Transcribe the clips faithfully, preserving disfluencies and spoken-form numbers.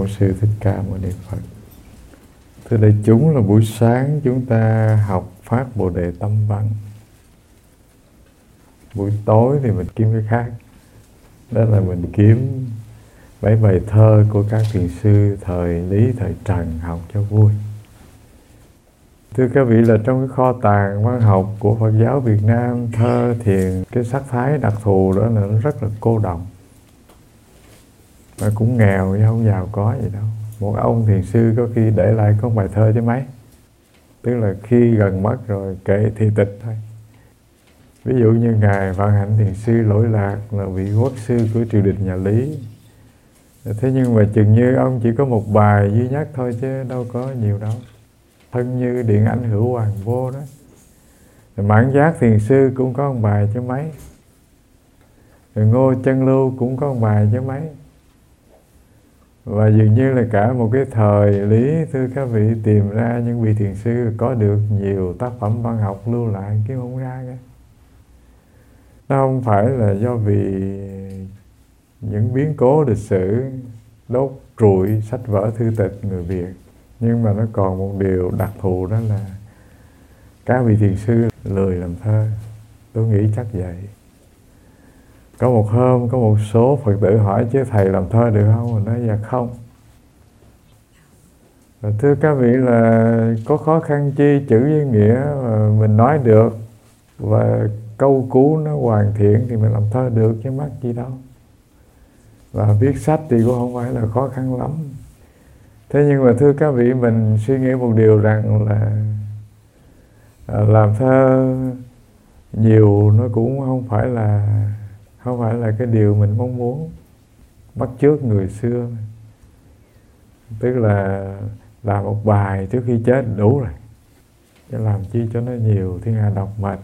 Sư Thích Ca Mâu Ni Phật. Thưa đại chúng, là buổi sáng chúng ta học phát Bồ Đề Tâm Văn. Buổi tối thì mình kiếm cái khác. Đó là mình kiếm mấy bài thơ của các thiền sư thời Lý, thời Trần học cho vui. Thưa các vị, là trong cái kho tàng văn học của Phật giáo Việt Nam, thơ thiền, cái sắc thái đặc thù đó là nó rất là cô đọng. Mà cũng nghèo chứ không giàu có gì đâu. Một ông thiền sư có khi để lại có bài thơ chứ mấy. Tức là khi gần mất rồi kệ thì tịch thôi. Ví dụ như Ngài Vạn Hạnh Thiền Sư Lỗi Lạc là vị quốc sư của triều đình nhà Lý. Thế nhưng mà chừng như ông chỉ có một bài duy nhất thôi chứ đâu có nhiều đâu. Thân như điện ảnh hữu hoàng vô đó. Mãn Giác Thiền Sư cũng có một bài chứ mấy. Rồi Ngô Chân Lưu cũng có một bài chứ mấy. Và dường như là cả một cái thời Lý, thưa các vị, tìm ra những vị thiền sư có được nhiều tác phẩm văn học lưu lại kiếm không ra cái. Nó không phải là do vì những biến cố lịch sử đốt trụi sách vở thư tịch người Việt, nhưng mà nó còn một điều đặc thù, đó là các vị thiền sư lười làm thơ. Tôi nghĩ chắc vậy. Có một hôm có một số Phật tử hỏi chứ thầy làm thơ được không? Mình nói dạ không. Và thưa các vị, là có khó khăn chi chữ với nghĩa mà mình nói được và câu cú nó hoàn thiện thì mình làm thơ được chứ mắc gì đâu. Và viết sách thì cũng không phải là khó khăn lắm. Thế nhưng mà thưa các vị, mình suy nghĩ một điều rằng là làm thơ nhiều nó cũng không phải là không phải là cái điều mình mong muốn. Bắt chước người xưa, tức là làm một bài trước khi chết đủ rồi, chứ làm chi cho nó nhiều, thiên hạ đọc mệt.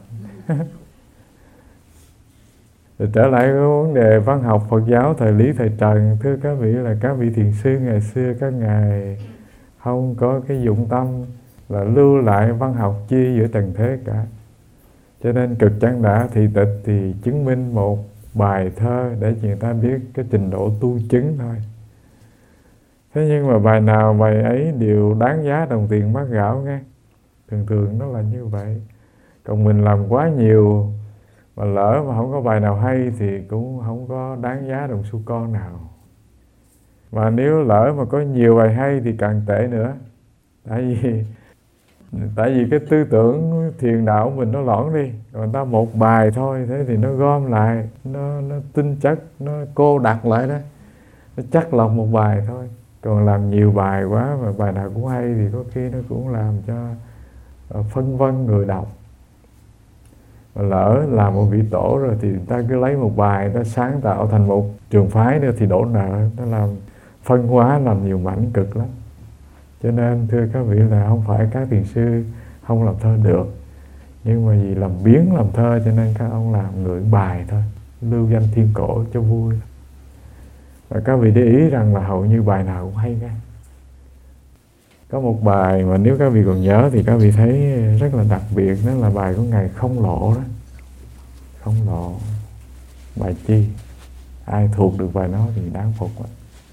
Rồi trở lại cái vấn đề văn học Phật giáo thời Lý, thời Trần, thưa các vị, là các vị thiền sư ngày xưa các ngài không có cái dụng tâm là lưu lại văn học chi giữa trần thế cả. Cho nên cực chẳng đã thị tịch thì chứng minh một bài thơ để người ta biết cái trình độ tu chứng thôi. Thế nhưng mà bài nào bài ấy đều đáng giá đồng tiền bát gạo nghe. Thường thường nó là như vậy. Còn mình làm quá nhiều mà lỡ mà không có bài nào hay thì cũng không có đáng giá đồng xu con nào. Mà nếu lỡ mà có nhiều bài hay thì càng tệ nữa. Tại vì Tại vì cái tư tưởng thiền đạo của mình nó lõn đi. Còn người ta một bài thôi, thế thì nó gom lại, nó, nó tinh chất, nó cô đặc lại đó. Nó chắc lọc một bài thôi. Còn làm nhiều bài quá mà bài nào cũng hay thì có khi nó cũng làm cho phân vân người đọc. Mà lỡ làm một vị tổ rồi thì người ta cứ lấy một bài, nó sáng tạo thành một trường phái nữa thì đổ nợ. Nó làm phân hóa, làm nhiều mảnh cực lắm. Cho nên thưa các vị, là không phải các thiền sư không làm thơ được, nhưng mà vì làm biến làm thơ cho nên các ông làm ngưỡng bài thôi, lưu danh thiên cổ cho vui. Và các vị để ý rằng là hầu như bài nào cũng hay nghe. Có một bài mà nếu các vị còn nhớ thì các vị thấy rất là đặc biệt, đó là bài của Ngài Không Lộ đó. Không Lộ, bài chi? Ai thuộc được bài đó thì đáng phục đó.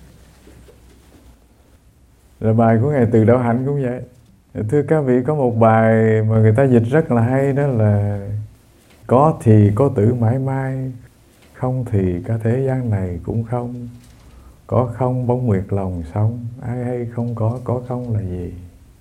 Là bài của Ngài Từ Đạo Hạnh cũng vậy. Thưa các vị, có một bài mà người ta dịch rất là hay, đó là có thì có tử mãi mãi, không thì cả thế gian này cũng không. Có không bóng nguyệt lòng sống, ai hay không có, có không là gì?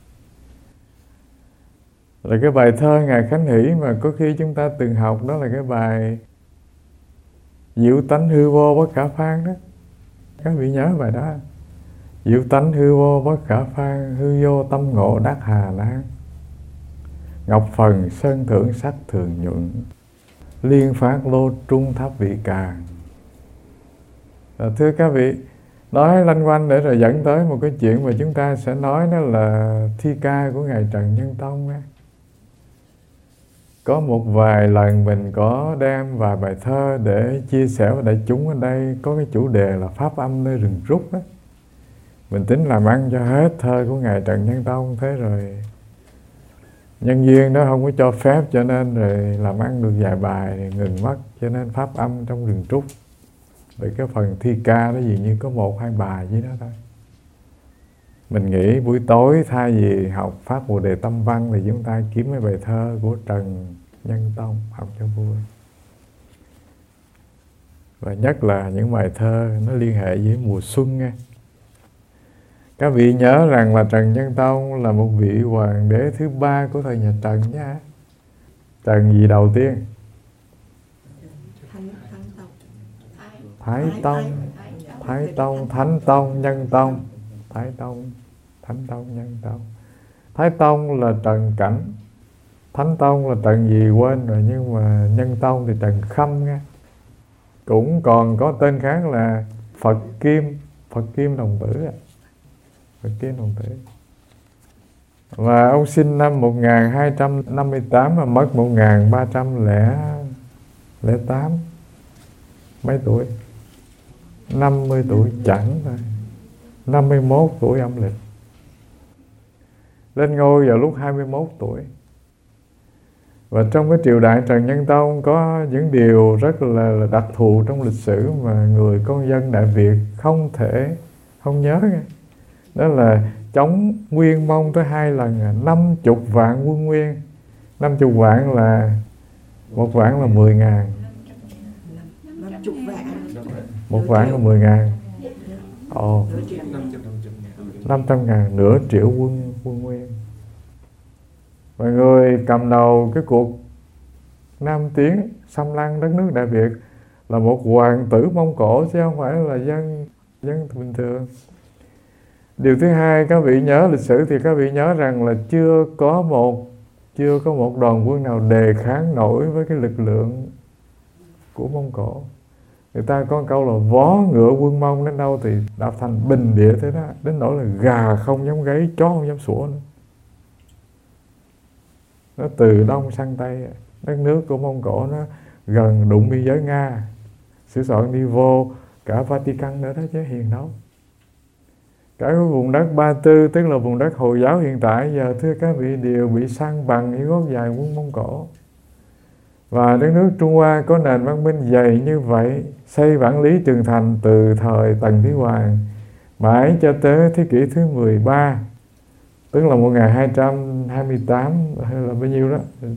Là cái bài thơ Ngài Khánh Hỷ mà có khi chúng ta từng học, đó là cái bài Diệu tánh hư vô bất khả phan đó. Các vị nhớ bài đó. Diệu tánh hư vô bất khả phan, hư vô tâm ngộ đắc hà lan. Ngọc phần sơn thượng sắc thường nhuận, liên phát lô trung tháp vị càng. Rồi, thưa các vị, nói lanh quanh để rồi dẫn tới một cái chuyện mà chúng ta sẽ nói, đó là thi ca của Ngài Trần Nhân Tông ấy. Có một vài lần mình có đem vài bài thơ để chia sẻ với đại chúng ở đây, có cái chủ đề là pháp âm nơi rừng trúc đó. Mình tính làm ăn cho hết thơ của Ngài Trần Nhân Tông, thế rồi nhân duyên đó không có cho phép, cho nên rồi làm ăn được vài bài thì ngừng mất, cho nên pháp âm trong rừng trúc. Rồi cái phần thi ca nó dường như có một hai bài với đó thôi. Mình nghĩ buổi tối thay vì học Pháp Bồ Đề Tâm Văn thì chúng ta kiếm mấy bài thơ của Trần Nhân Tông học cho vui. Và nhất là những bài thơ nó liên hệ với mùa xuân nha. Các vị nhớ rằng là Trần Nhân Tông là một vị hoàng đế thứ ba của thời nhà Trần nha. Trần gì đầu tiên? Thái Tông, Thái Tông, Thánh Tông, Nhân Tông. Thái Tông, Thánh Tông, Nhân Tông. Thái Tông là Trần Cảnh, Thánh Tông là Trần gì quên rồi, nhưng mà Nhân Tông thì Trần Khâm nha. Cũng còn có tên khác là Phật Kim, Phật Kim Đồng Tử. Phật Kim Đồng Tử. Và ông sinh năm một nghìn hai trăm năm mươi tám và mất một nghìn ba trăm lẻ tám. Mấy tuổi? năm mươi tuổi chẳng thôi. năm mươi mốt tuổi âm lịch. Lên ngôi vào lúc hai mươi mốt tuổi. Và trong cái triều đại Trần Nhân Tông có những điều rất là, là đặc thù trong lịch sử mà người con dân Đại Việt không thể không nhớ nghe. Đó là chống Nguyên Mông tới hai lần, năm chục vạn quân Nguyên. Năm chục vạn là một vạn là mười ngàn. Một vạn là mười ngàn. Ồ, năm trăm ngàn, nửa triệu quân quân Nguyên. Và người cầm đầu cái cuộc Nam tiến xâm lăng đất nước Đại Việt là một hoàng tử Mông Cổ chứ không phải là dân dân bình thường. Điều thứ hai, các vị nhớ lịch sử thì các vị nhớ rằng là chưa có một chưa có một đoàn quân nào đề kháng nổi với cái lực lượng của Mông Cổ. Người ta có câu là vó ngựa quân Mông đến đâu thì đạp thành bình địa thế đó, đến nỗi là gà không dám gáy, chó không dám sủa nữa. Nó từ Đông sang Tây, đất nước của Mông Cổ nó gần đụng biên giới Nga, sửa soạn đi vô cả Vatican nữa đó chứ hiền đâu. Cả cái vùng đất Ba Tư, tức là vùng đất Hồi giáo hiện tại, giờ thưa các vị đều bị san bằng những gót dài quân Mông Cổ. Và đất nước Trung Hoa có nền văn minh dày như vậy, xây vạn lý trường thành từ thời Tần Thủy Hoàng mãi cho tới thế kỷ thứ mười ba, tức là một nghìn hai trăm hai mươi tám hay là bao nhiêu đó,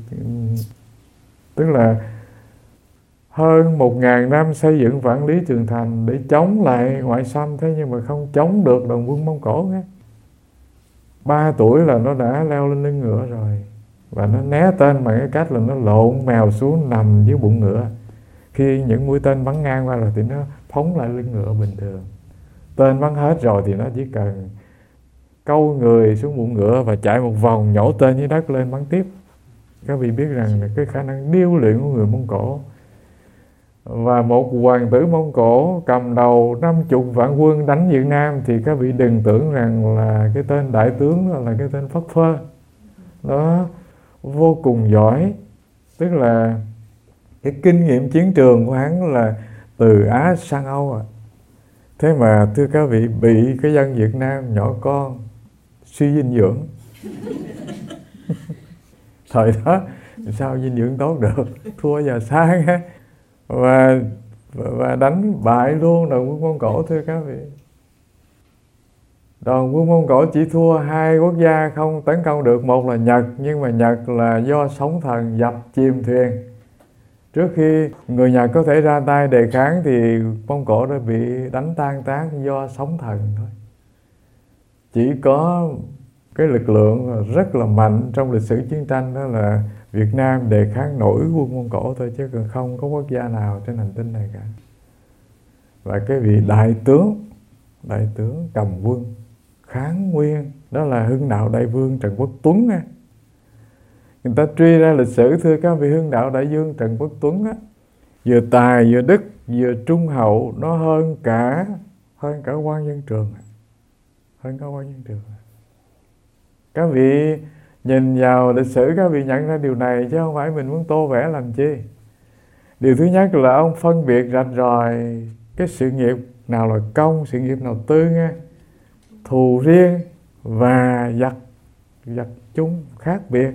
tức là hơn một nghìn năm xây dựng vạn lý trường thành để chống lại ngoại xâm, thế nhưng mà không chống được đoàn quân Mông Cổ nghe. Ba tuổi là nó đã leo lên lưng ngựa rồi, và nó né tên bằng cái cách là nó lộn mèo xuống nằm dưới bụng ngựa. Khi những mũi tên bắn ngang qua rồi thì nó phóng lại lưng ngựa bình thường. Tên bắn hết rồi thì nó chỉ cần câu người xuống bụng ngựa và chạy một vòng, nhổ tên dưới đất lên bắn tiếp. Các vị biết rằng là cái khả năng điêu luyện của người Mông Cổ. Và một hoàng tử Mông Cổ cầm đầu năm chục vạn quân đánh Việt Nam thì các vị đừng tưởng rằng là cái tên đại tướng đó là cái tên phất phơ. Nó vô cùng giỏi, tức là cái kinh nghiệm chiến trường của hắn là từ Á sang Âu à. Thế mà thưa các vị, bị cái dân Việt Nam nhỏ con suy dinh dưỡng. Thời đó sao dinh dưỡng tốt được, thua giờ sang á, và và đánh bại luôn đoàn quân Mông Cổ thưa các vị. Đoàn quân Mông Cổ chỉ thua hai quốc gia không tấn công được, một là Nhật, nhưng mà Nhật là do sóng thần dập chìm thuyền. Trước khi người Nhật có thể ra tay đề kháng thì Mông Cổ đã bị đánh tan tác do sóng thần thôi. Chỉ có cái lực lượng rất là mạnh trong lịch sử chiến tranh đó là Việt Nam đề kháng nổi quân Mông Cổ thôi, chứ còn không có quốc gia nào trên hành tinh này cả. Và cái vị đại tướng, đại tướng cầm quân kháng Nguyên đó là Hưng Đạo Đại Vương Trần Quốc Tuấn á. Người ta truy ra lịch sử thưa các vị, Hưng Đạo Đại Vương Trần Quốc Tuấn á, vừa tài vừa đức vừa trung hậu, nó hơn cả hơn cả Quan Dân Trường, hơn cả Quan Dân Trường. Các vị nhìn vào lịch sử các vị nhận ra điều này, chứ không phải mình muốn tô vẽ làm chi. Điều thứ nhất là ông phân biệt rạch ròi cái sự nghiệp nào là công, sự nghiệp nào tư nghe, thù riêng và giặc giặc chung khác biệt.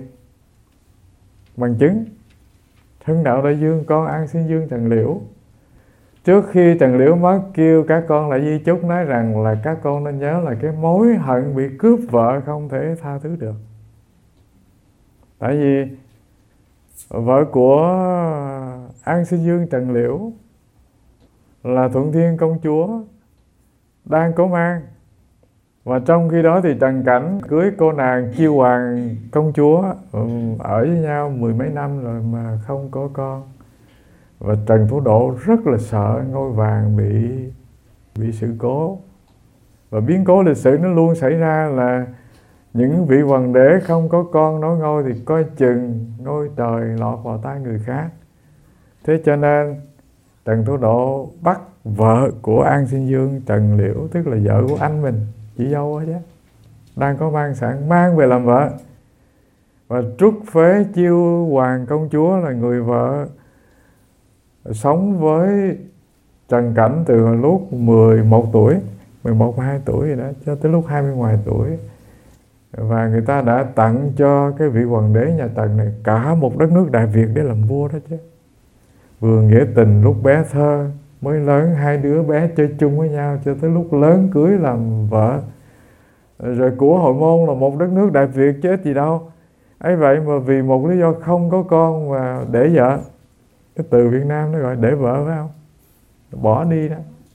Bằng chứng Hưng Đạo Đại Vương con An Xuyên Dương Trần Liễu trước khi Trần Liễu mất, kêu các con lại di chúc nói rằng là các con nên nhớ là cái mối hận bị cướp vợ không thể tha thứ được. Tại vì vợ của An Sinh Dương Trần Liễu là Thuận Thiên công chúa đang có mang, và trong khi đó thì Trần Cảnh cưới cô nàng Chiêu Hoàng công chúa ở với nhau mười mấy năm rồi mà không có con. Và Trần Thủ Độ rất là sợ ngôi vàng bị bị sự cố. Và biến cố lịch sử nó luôn xảy ra là những vị hoàng đế không có con nối ngôi thì coi chừng ngôi trời lọt vào tay người khác. Thế cho nên Trần Thủ Độ bắt vợ của An Sinh Dương Trần Liễu, tức là vợ của anh mình, chị dâu đó chứ, đang có mang sản, mang về làm vợ. Và trút phế Chiêu Hoàng công chúa là người vợ sống với Trần Cảnh từ lúc mười một tuổi, mười một mười hai tuổi rồi đó, cho tới lúc hai mươi ngoài tuổi. Và người ta đã tặng cho cái vị hoàng đế nhà Trần này cả một đất nước Đại Việt để làm vua đó chứ. Vừa nghĩa tình lúc bé thơ, mới lớn hai đứa bé chơi chung với nhau cho tới lúc lớn cưới làm vợ. Rồi của Hội Môn là một đất nước Đại Việt chứ ít gì đâu. Ấy vậy mà vì một lý do không có con mà để vợ. Cái từ Việt Nam nó gọi để vợ phải không? Bỏ đi đó.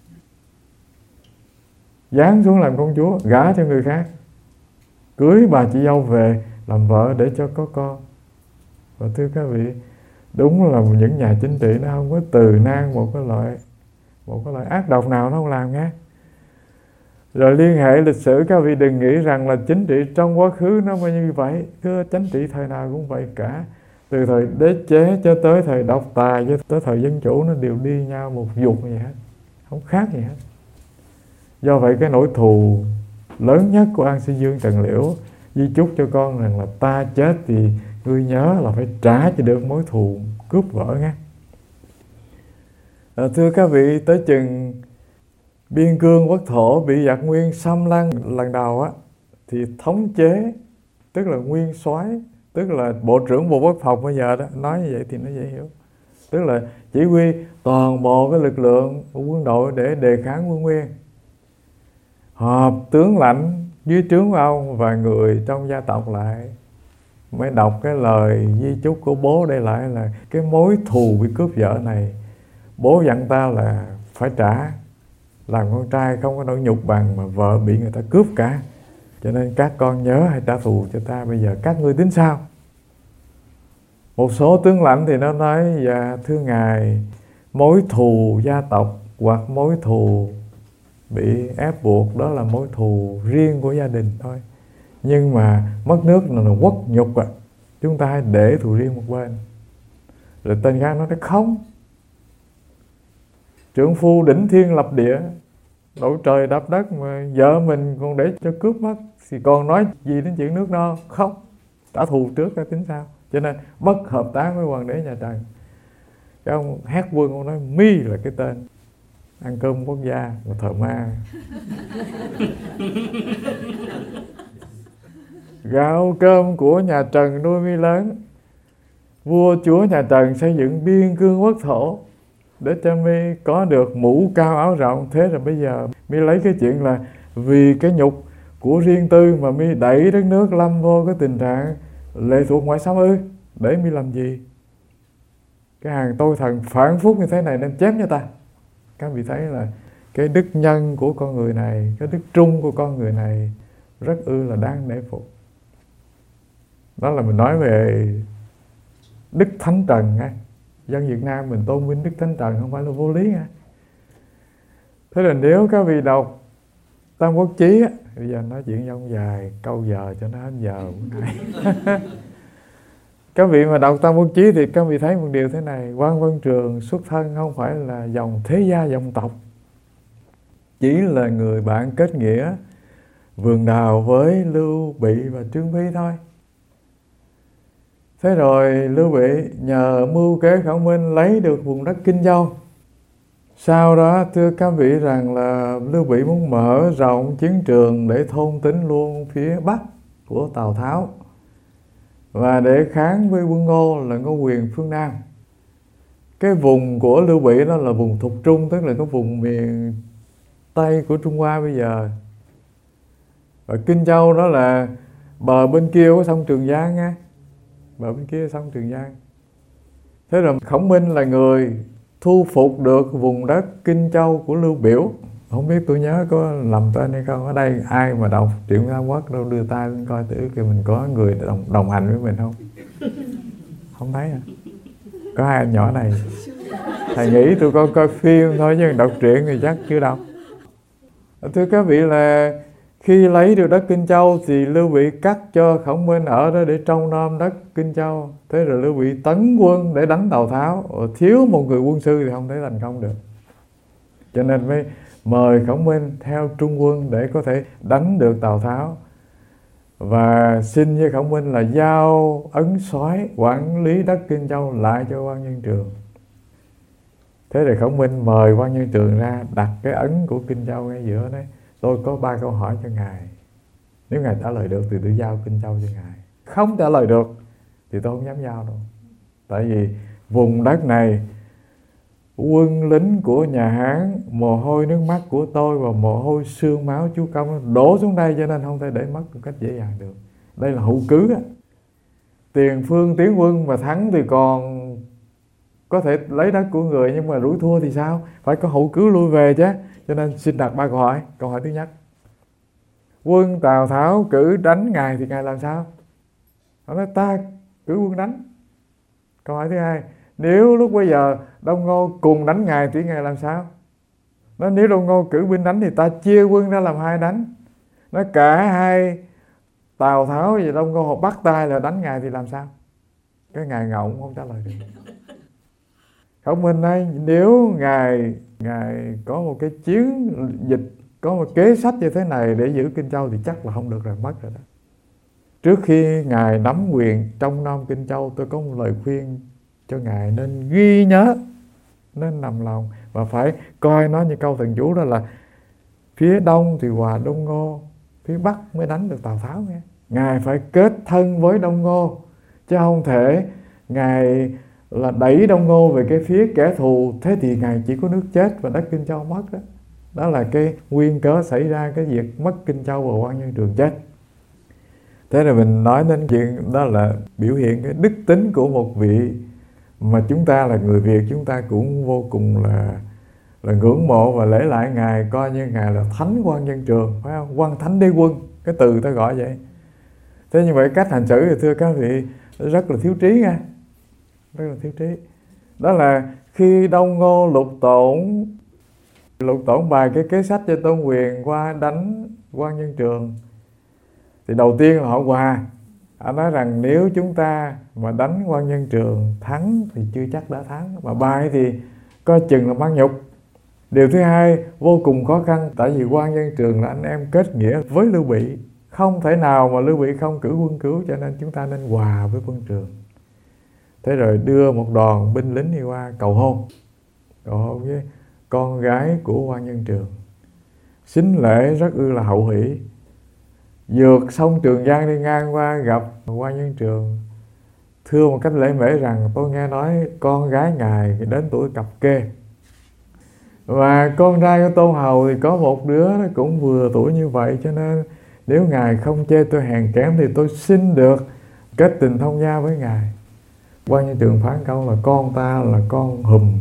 Giáng xuống làm công chúa, gả cho người khác, cưới bà chị dâu về làm vợ để cho có con. Và thưa các vị, đúng là những nhà chính trị nó không có từ nan một cái loại một cái loại ác độc nào nó không làm nghe. Rồi liên hệ lịch sử, các vị đừng nghĩ rằng là chính trị trong quá khứ nó mới như vậy. Cứ chính trị thời nào cũng vậy cả. Từ thời đế chế cho tới thời độc tài cho tới thời dân chủ nó đều đi nhau một dục gì hết, không khác gì hết. Do vậy cái nỗi thù lớn nhất của An Sinh Dương Trần Liễu di chúc cho con rằng là ta chết thì ngươi nhớ là phải trả cho được mối thù cướp vợ nghe. À, thưa các vị, tới chừng biên cương quốc thổ bị giặc Nguyên xâm lăng lần đầu á, thì thống chế, tức là nguyên soái, tức là bộ trưởng bộ quốc phòng bây giờ đó, nói như vậy thì nó dễ hiểu. Tức là chỉ huy toàn bộ cái lực lượng của quân đội để đề kháng quân Nguyên. Họp tướng lãnh dưới trướng của ông và người trong gia tộc lại, mới đọc cái lời di chúc của bố để lại là cái mối thù bị cướp vợ này, bố dặn ta là phải trả. Làm con trai không có nỗi nhục bằng mà vợ bị người ta cướp cả. Cho nên các con nhớ hãy trả thù cho ta, bây giờ các ngươi tính sao? Một số tướng lãnh thì nó nói: dạ thưa ngài, mối thù gia tộc hoặc mối thù bị ép buộc đó là mối thù riêng của gia đình thôi. Nhưng mà mất nước là, là quốc nhục à, chúng ta hãy để thù riêng một bên. Rồi tên khác nói: không, trượng phu đỉnh thiên lập địa, đổ trời đạp đất mà vợ mình còn để cho cướp mất thì còn nói gì đến chuyện nước non? Không, trả thù trước cái tính sao? Cho nên bất hợp tác với hoàng đế nhà Trần. Cái ông hét quân, ông nói mi là cái tên ăn cơm quốc gia, một thợ ma. Gạo cơm của nhà Trần nuôi mi lớn. Vua chúa nhà Trần xây dựng biên cương quốc thổ để cho mi có được mũ cao áo rộng. Thế rồi bây giờ mi lấy cái chuyện là vì cái nhục của riêng tư mà mi đẩy đất nước lâm vô cái tình trạng lệ thuộc ngoại xâm ư? Để mi làm gì? Cái hàng tôi thần phản phúc như thế này nên chém cho ta. Các vị thấy là cái đức nhân của con người này, cái đức trung của con người này rất ư là đáng nể phục. Đó là mình nói về Đức Thánh Trần nha. Dân Việt Nam mình tôn vinh Đức Thánh Trần không phải là vô lý nha. Thế là nếu các vị đọc Tam Quốc Chí á, bây giờ nói chuyện dông dài, câu giờ cho nó hết giờ. Các vị mà đọc Tam Quốc Chí thì các vị thấy một điều thế này: Quan Vân Trường xuất thân không phải là dòng thế gia dòng tộc, chỉ là người bạn kết nghĩa vườn đào với Lưu Bị và Trương Phi thôi. Thế rồi Lưu Bị nhờ mưu kế khẩu minh lấy được vùng đất Kinh Châu. Sau đó thưa các vị rằng là Lưu Bị muốn mở rộng chiến trường để thôn tính luôn phía Bắc của Tào Tháo và để kháng với quân Ngô là Ngô Quyền phương Nam. Cái vùng của Lưu Bị đó là vùng Thục Trung, tức là cái vùng miền Tây của Trung Hoa bây giờ. Và Kinh Châu đó là bờ bên kia của sông Trường Giang nha, bờ bên kia sông Trường Giang. Thế rồi Khổng Minh là người thu phục được vùng đất Kinh Châu của Lưu Biểu. Không biết tôi nhớ có lầm tên hay không. Ở đây ai mà đọc truyện Tam Quốc đâu đưa tay lên coi thử kìa, mình có người đồng, đồng hành với mình không? Không thấy à? Có hai anh nhỏ này. Thầy nghĩ tôi có coi phim thôi chứ đọc truyện thì chắc chưa đọc. Thưa các vị, là khi lấy được đất Kinh Châu thì Lưu Bị cắt cho Khổng Minh ở đó để trông nom đất Kinh Châu. Thế rồi Lưu Bị tấn quân để đánh Tào Tháo. Thiếu một người quân sư thì không thể thành công được. Cho nên mới mời Khổng Minh theo trung quân để có thể đánh được Tào Tháo. Và xin với Khổng Minh là giao ấn soái quản lý đất Kinh Châu lại cho Quan Nhân Trường. Thế rồi Khổng Minh mời Quan Nhân Trường ra đặt cái ấn của Kinh Châu ngay giữa đấy. Tôi có ba câu hỏi cho ngài. Nếu ngài trả lời được thì tôi giao Kinh Châu cho ngài. Không trả lời được thì tôi không dám giao đâu. Tại vì vùng đất này, quân lính của nhà Hán, mồ hôi nước mắt của tôi và mồ hôi xương máu chúa công đổ xuống đây, cho nên không thể để mất một cách dễ dàng được. Đây là hữu cứ á. Tiền phương tiến quân mà thắng thì còn có thể lấy đất của người, nhưng mà rủi thua thì sao? Phải có hữu cứ lui về chứ. Cho nên xin đặt ba câu hỏi. Câu hỏi thứ nhất: quân Tào Tháo cử đánh ngài thì ngài làm sao? Họ nói ta cử quân đánh. Câu hỏi thứ hai: nếu lúc bây giờ Đông Ngô cùng đánh ngài thì ngài làm sao? Nói nếu Đông Ngô cử binh đánh thì ta chia quân ra làm hai đánh. Nói cả hai Tào Tháo và Đông Ngô họ bắt tay là đánh ngài thì làm sao? Cái ngài ngọng không trả lời được. Khổng Minh nói nếu ngài ngài có một cái chiến dịch, có một kế sách như thế này để giữ Kinh Châu thì chắc là không được rồi, mất rồi đó. Trước khi ngài nắm quyền trong nom Kinh Châu, tôi có một lời khuyên cho ngài nên ghi nhớ, nên nằm lòng, và phải coi nó như câu thần chú, đó là phía đông thì hòa Đông Ngô, phía bắc mới đánh được Tào Tháo nghe. Ngài phải kết thân với Đông Ngô, chứ không thể ngài là đẩy Đông Ngô về cái phía kẻ thù, thế thì ngài chỉ có nước chết và đất Kinh Châu mất đó. Đó là cái nguyên cớ xảy ra cái việc mất Kinh Châu và Quan Nhân Trường chết. Thế rồi mình nói đến chuyện đó là biểu hiện cái đức tính của một vị mà chúng ta là người Việt, chúng ta cũng vô cùng là là ngưỡng mộ và lễ lại ngài, coi như ngài là Thánh Quan Nhân Trường, phải không? Quan Thánh Đế Quân, cái từ ta gọi vậy. Thế như vậy cách hành xử thì thưa các vị rất là thiếu trí nha, rất là thiếu trí. Đó là khi Đông Ngô Lục Tổn Lục Tổn bài cái kế sách cho Tôn Quyền qua đánh Quan Nhân Trường, thì đầu tiên là họ hòa. Họ nói rằng nếu chúng ta mà đánh Quan Nhân Trường thắng thì chưa chắc đã thắng, mà bại thì coi chừng là mang nhục. Điều thứ hai vô cùng khó khăn, tại vì Quan Nhân Trường là anh em kết nghĩa với Lưu Bị, không thể nào mà Lưu Bị không cử quân cứu, cho nên chúng ta nên hòa với quân Trường. Thế rồi đưa một đoàn binh lính đi qua cầu hôn, cầu hôn với con gái của Quan Nhân Trường. Sính lễ rất ư là hậu hỷ. Vượt sông Trường Giang đi ngang qua gặp Quan Nhân Trường, thưa một cách lễ mễ rằng tôi nghe nói con gái ngài đến tuổi cập kê, và con trai của Tôn Hầu thì có một đứa nó cũng vừa tuổi như vậy, cho nên nếu ngài không chê tôi hèn kém thì tôi xin được kết tình thông gia với ngài. Quan Nhân Trường phán câu là con ta là con hùm,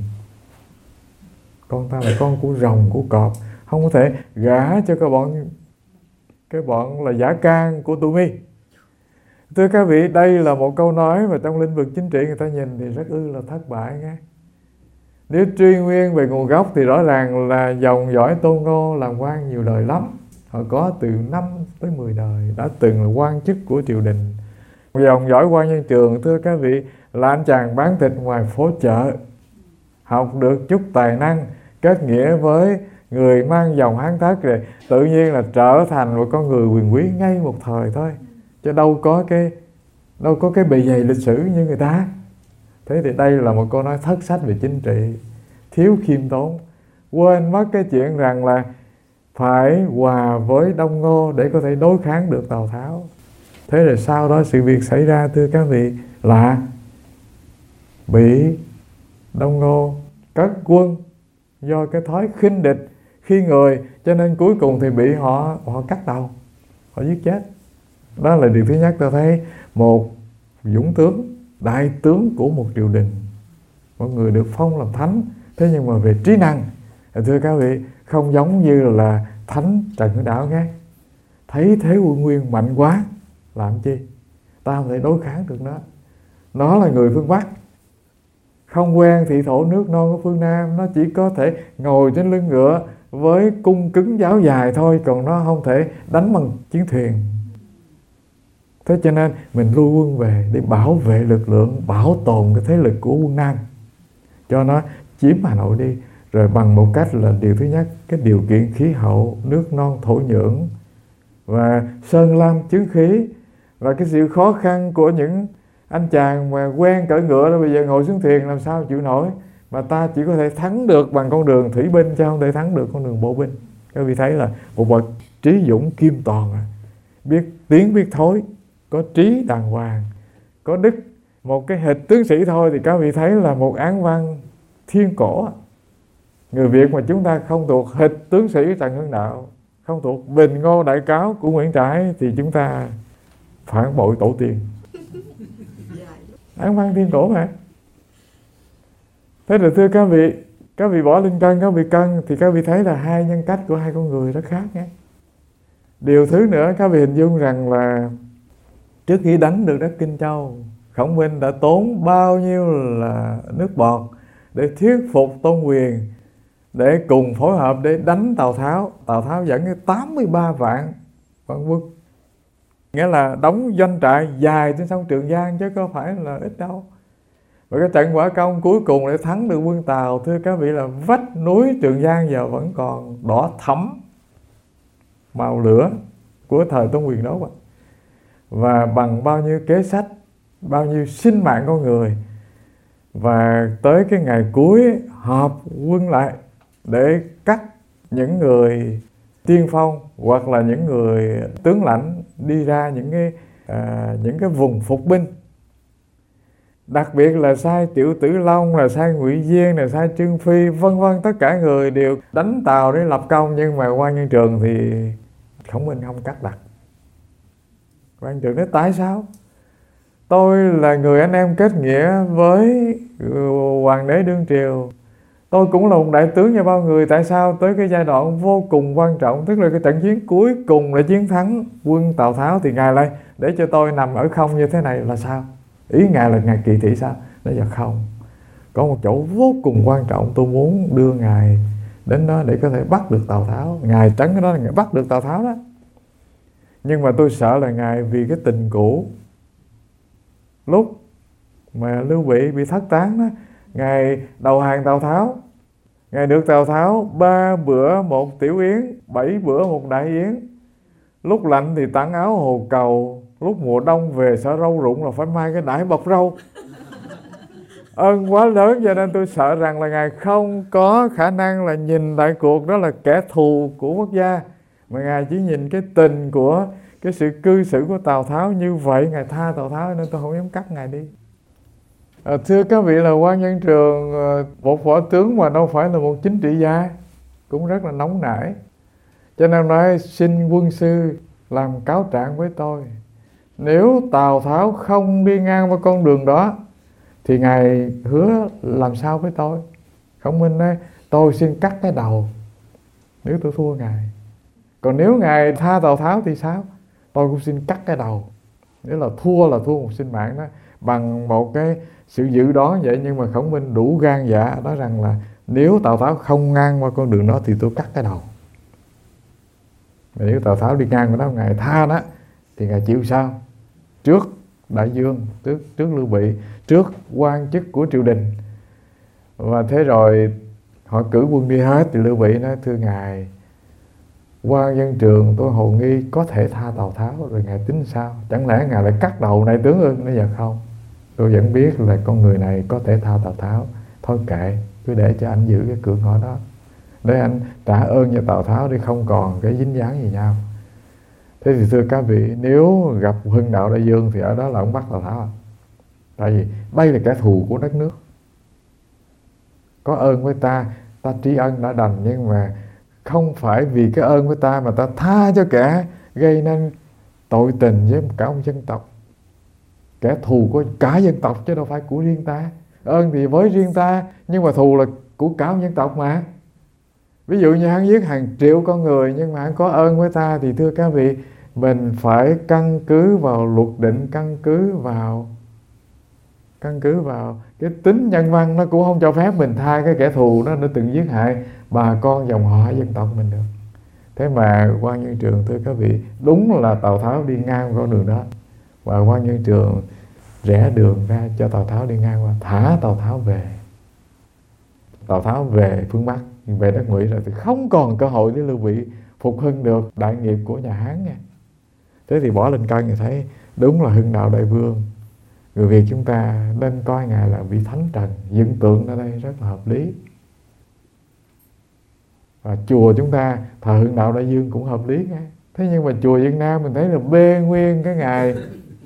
con ta là con của rồng của cọp, không có thể gả cho cái bọn cái bọn là giả can của tụi mi. Thưa các vị, đây là một câu nói mà trong lĩnh vực chính trị người ta nhìn thì rất ư là thất bại nghe. Nếu truy nguyên về nguồn gốc thì rõ ràng là dòng dõi Tôn Ngô làm quan nhiều đời lắm. Họ có từ năm tới mười đời, đã từng là quan chức của triều đình. Dòng dõi Quan Nhân Trường, thưa các vị, là anh chàng bán thịt ngoài phố chợ, học được chút tài năng, kết nghĩa với người mang dòng Hán Thất, rồi tự nhiên là trở thành một con người quyền quý ngay một thời thôi, chứ đâu có cái đâu có cái bề dày lịch sử như người ta. Thế thì đây là một câu nói thất sách về chính trị, thiếu khiêm tốn, quên mất cái chuyện rằng là phải hòa với Đông Ngô để có thể đối kháng được Tào Tháo. Thế rồi sau đó sự việc xảy ra, thưa các vị, là bị Đông Ngô cất quân do cái thói khinh địch khi người, cho nên cuối cùng thì bị họ họ cắt đầu, họ giết chết. Đó là điều thứ nhất. Ta thấy một dũng tướng, đại tướng của một triều đình, một người được phong làm thánh, thế nhưng mà về trí năng, thưa các vị, không giống như là thánh Trần Hưng Đạo nghe. Thấy thế quân nguyên mạnh quá, làm chi? Ta không thể đối kháng được nó. Nó là người phương Bắc, không quen thị thổ nước non của phương Nam. Nó chỉ có thể ngồi trên lưng ngựa với cung cứng giáo dài thôi, còn nó không thể đánh bằng chiến thuyền. Thế cho nên mình lui quân về để bảo vệ lực lượng, bảo tồn cái thế lực của quân Nam, cho nó chiếm Hà Nội đi. Rồi bằng một cách là điều thứ nhất, cái điều kiện khí hậu, nước non thổ nhưỡng và sơn lam chứng khí, và cái sự khó khăn của những anh chàng mà quen cưỡi ngựa đó, bây giờ ngồi xuống thuyền làm sao chịu nổi. Mà ta chỉ có thể thắng được bằng con đường thủy binh, chứ không thể thắng được con đường bộ binh. Các vị thấy là một bậc trí dũng kim toàn, biết tiến biết thối, có trí đàng hoàng, có đức. Một cái hịch tướng sĩ thôi thì các vị thấy là một án văn thiên cổ. Người Việt mà chúng ta không thuộc hịch tướng sĩ Trần Hưng Đạo, không thuộc Bình Ngô Đại Cáo của Nguyễn Trãi, thì chúng ta phản bội tổ tiên. Án văn thiên cổ mà. Thế là thưa các vị, các vị bỏ lên cân, các vị cân, thì các vị thấy là hai nhân cách của hai con người rất khác nhé. Điều thứ nữa, các vị hình dung rằng là trước khi đánh được đất Kinh Châu, Khổng Minh đã tốn bao nhiêu là nước bọt để thuyết phục Tôn Quyền để cùng phối hợp để đánh Tào Tháo. Tào Tháo dẫn tám mươi ba vạn quân quân, nghĩa là đóng doanh trại dài trên sông Trường Giang, chứ có phải là ít đâu. Và cái trận quả công cuối cùng để thắng được quân Tào, thưa các vị, là vách núi Trường Giang giờ vẫn còn đỏ thẫm màu lửa của thời Tôn Quyền đó. Và bằng bao nhiêu kế sách, bao nhiêu sinh mạng con người. Và tới cái ngày cuối họp quân lại để cắt những người tiên phong hoặc là những người tướng lãnh đi ra những cái à, những cái vùng phục binh. Đặc biệt là sai Triệu Tử Long, là sai Ngụy Diên, là sai Trương Phi, vân vân, tất cả người đều đánh Tào để lập công. Nhưng mà Quan Nhân Trường thì Khổng Minh không cắt đặt. Quan Nhân Trường nói tại sao? Tôi là người anh em kết nghĩa với hoàng đế đương triều, tôi cũng là một đại tướng như bao người. Tại sao tới cái giai đoạn vô cùng quan trọng, tức là cái trận chiến cuối cùng để chiến thắng quân Tào Tháo, thì ngài lại để cho tôi nằm ở không như thế này là sao? Ý ngài là ngài kỳ thị sao? Nói là không, có một chỗ vô cùng quan trọng, tôi muốn đưa ngài đến đó để có thể bắt được Tào Tháo. Ngài trấn cái đó là ngài bắt được Tào Tháo đó. Nhưng mà tôi sợ là ngài vì cái tình cũ, lúc mà Lưu Bị bị thất tán đó, ngài đầu hàng Tào Tháo, ngài được Tào Tháo ba bữa một tiểu yến, bảy bữa một đại yến. Lúc lạnh thì tặng áo hồ cầu, lúc mùa đông về sợ râu rụng là phải may cái đải bọc râu. Ơn quá lớn, cho nên tôi sợ rằng là ngài không có khả năng là nhìn đại cuộc đó là kẻ thù của quốc gia, mà ngài chỉ nhìn cái tình của cái sự cư xử của Tào Tháo như vậy. Ngài tha Tào Tháo nên tôi không dám cắt ngài đi. À, thưa các vị, là Quan Nhân Trường, một võ tướng mà đâu phải là một chính trị gia, cũng rất là nóng nảy. Cho nên nói xin quân sư làm cáo trạng với tôi, nếu Tào Tháo không đi ngang qua con đường đó thì ngài hứa làm sao với tôi? Khổng Minh nói tôi xin cắt cái đầu nếu tôi thua ngài, còn nếu ngài tha Tào Tháo thì sao? Tôi cũng xin cắt cái đầu. Nếu là thua là thua một sinh mạng đó, bằng một cái sự dự đoán vậy. Nhưng mà Khổng Minh đủ gan dạ nói rằng là nếu Tào Tháo không ngang qua con đường đó thì tôi cắt cái đầu. Mà nếu Tào Tháo đi ngang qua đó, ngài tha đó, thì ngài chịu sao? Trước Đại Dương, trước, trước Lưu Bị, trước quan chức của triều đình. Và thế rồi họ cử quân đi hết, thì Lưu Bị nói thưa ngài, Quan Nhân Trường tôi hồ nghi có thể tha Tào Tháo, rồi ngài tính sao? Chẳng lẽ ngài lại cắt đầu này tướng ư? Nói giờ không, tôi vẫn biết là con người này có thể tha Tào Tháo. Thôi kệ, cứ để cho anh giữ cái cửa ngõ đó, để anh trả ơn cho Tào Tháo đi, không còn cái dính dáng gì nhau. Thế thì thưa các vị, nếu gặp Hưng Đạo Đại Dương thì ở đó là ông bắt Tào Tháo. Tại vì đây là kẻ thù của đất nước. có ơn với ta, ta tri ân đã đành, nhưng mà không phải vì cái ơn với ta mà ta tha cho kẻ gây nên tội tình với cả ông dân tộc, kẻ thù của cả dân tộc chứ đâu phải của riêng ta. Ơn thì với riêng ta, nhưng mà thù là của cả ông dân tộc mà. Ví dụ như hắn giết hàng triệu con người, nhưng mà hắn có ơn với ta, thì thưa các vị, mình phải căn cứ vào luật định, căn cứ vào căn cứ vào cái tính nhân văn. Nó cũng không cho phép mình tha cái kẻ thù đó nó từng giết hại bà con dòng họ dân tộc mình được. Thế mà Quan Nhân Trường, thưa các vị, đúng là Tào Tháo đi ngang con đường đó, và Quan Nhân Trường rẽ đường ra cho Tào Tháo đi ngang qua, thả Tào Tháo về. Tào Tháo về phương Bắc, về đất Ngụy rồi thì không còn cơ hội để Lưu Bị phục hưng được đại nghiệp của nhà Hán nha. Thế thì bỏ lên coi, người thấy đúng là Hưng Đạo Đại Vương, người Việt chúng ta nên coi ngài là vị thánh trần, dựng tượng ở đây rất là hợp lý. Và chùa chúng ta thờ Hưng Đạo Đại Vương cũng hợp lý nghe. Thế nhưng mà chùa Việt Nam mình thấy là bê nguyên cái ngài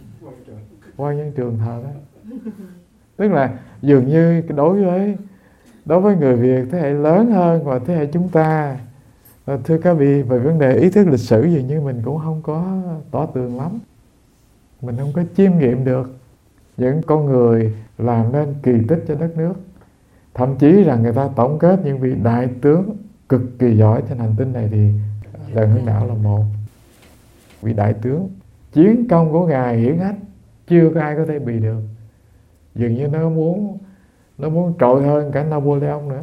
Quan Nhân Trường thờ đó. Tức là dường như đối với đối với người Việt thế hệ lớn hơn và thế hệ chúng ta, thưa các vị, về vấn đề ý thức lịch sử dường như mình cũng không có tỏ tường lắm. Mình không có chiêm nghiệm được những con người làm nên kỳ tích cho đất nước. Thậm chí rằng người ta tổng kết những vị đại tướng cực kỳ giỏi trên hành tinh này thì Trần Hưng Đạo là một vị đại tướng. Chiến công của ngài hiển hách, chưa có ai có thể bì được. Dường như nó muốn nó muốn trội hơn cả Napoleon nữa.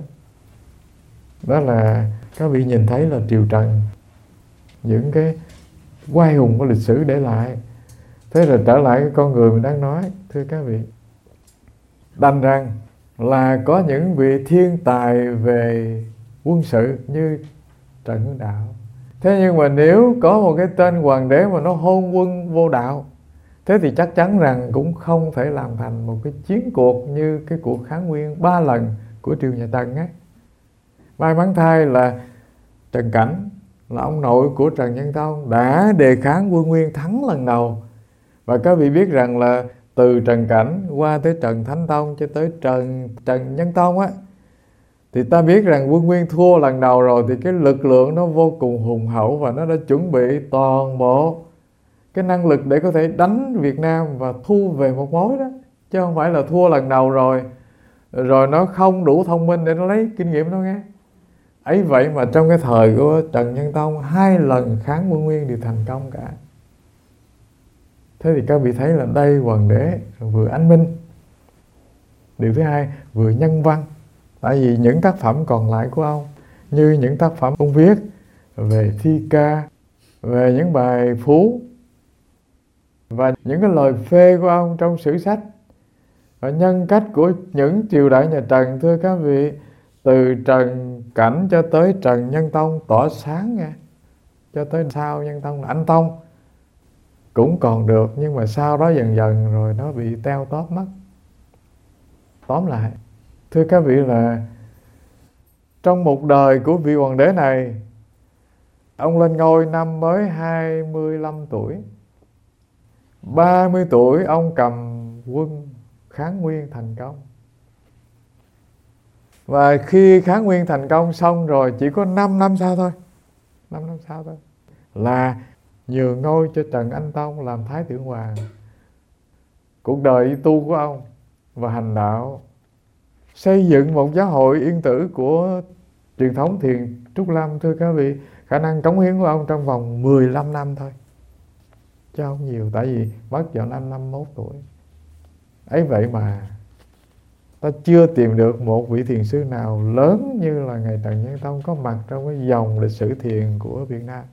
Đó là các vị nhìn thấy là triều Trần, những cái oai hùng của lịch sử để lại. Thế rồi trở lại cái con người mình đang nói, thưa các vị, đành rằng là có những vị thiên tài về quân sự như Trần Hưng Đạo. Thế nhưng mà nếu có một cái tên hoàng đế mà nó hôn quân vô đạo, thế thì chắc chắn rằng cũng không thể làm thành một cái chiến cuộc như cái cuộc kháng nguyên ba lần của triều nhà Tần á. May mắn thay là Trần Cảnh, là ông nội của Trần Nhân Tông, đã đề kháng quân Nguyên thắng lần đầu. Và các vị biết rằng là từ Trần Cảnh qua tới Trần Thánh Tông cho tới Trần Trần Nhân Tông á, thì ta biết rằng quân Nguyên thua lần đầu rồi thì cái lực lượng nó vô cùng hùng hậu, và nó đã chuẩn bị toàn bộ cái năng lực để có thể đánh Việt Nam và thu về một mối đó. Chứ không phải là thua lần đầu rồi rồi nó không đủ thông minh để nó lấy kinh nghiệm đâu nghe. Ấy vậy mà trong cái thời của Trần Nhân Tông, hai lần kháng quân Nguyên đều thành công cả. Thế thì các vị thấy là đây hoàng đế vừa anh minh, điều thứ hai vừa nhân văn. Tại vì những tác phẩm còn lại của ông, như những tác phẩm ông viết về thi ca, về những bài phú và những cái lời phê của ông trong sử sách, và nhân cách của những triều đại nhà Trần, thưa các vị, từ Trần Cảnh cho tới Trần Nhân Tông tỏa sáng nha, cho tới sau Nhân Tông là Anh Tông cũng còn được, nhưng mà sau đó dần dần rồi nó bị teo tóp mất. Tóm lại, thưa các vị, là trong một đời của vị hoàng đế này, ông lên ngôi năm mới hai mươi lăm tuổi. ba mươi tuổi ông cầm quân kháng Nguyên thành công. Và khi kháng Nguyên thành công xong rồi, chỉ có năm năm sau thôi, năm năm sau thôi là nhường ngôi cho Trần Anh Tông làm Thái Thượng Hoàng. Cuộc đời tu của ông và hành đạo, xây dựng một giáo hội yên tử của truyền thống Thiền Trúc Lâm, thưa các vị, khả năng cống hiến của ông trong vòng mười lăm năm thôi, chứ không nhiều, tại vì mất vào năm năm mươi mốt tuổi. Ấy vậy mà ta chưa tìm được một vị thiền sư nào lớn như là ngài Trần Nhân Tông có mặt trong cái dòng lịch sử thiền của Việt Nam.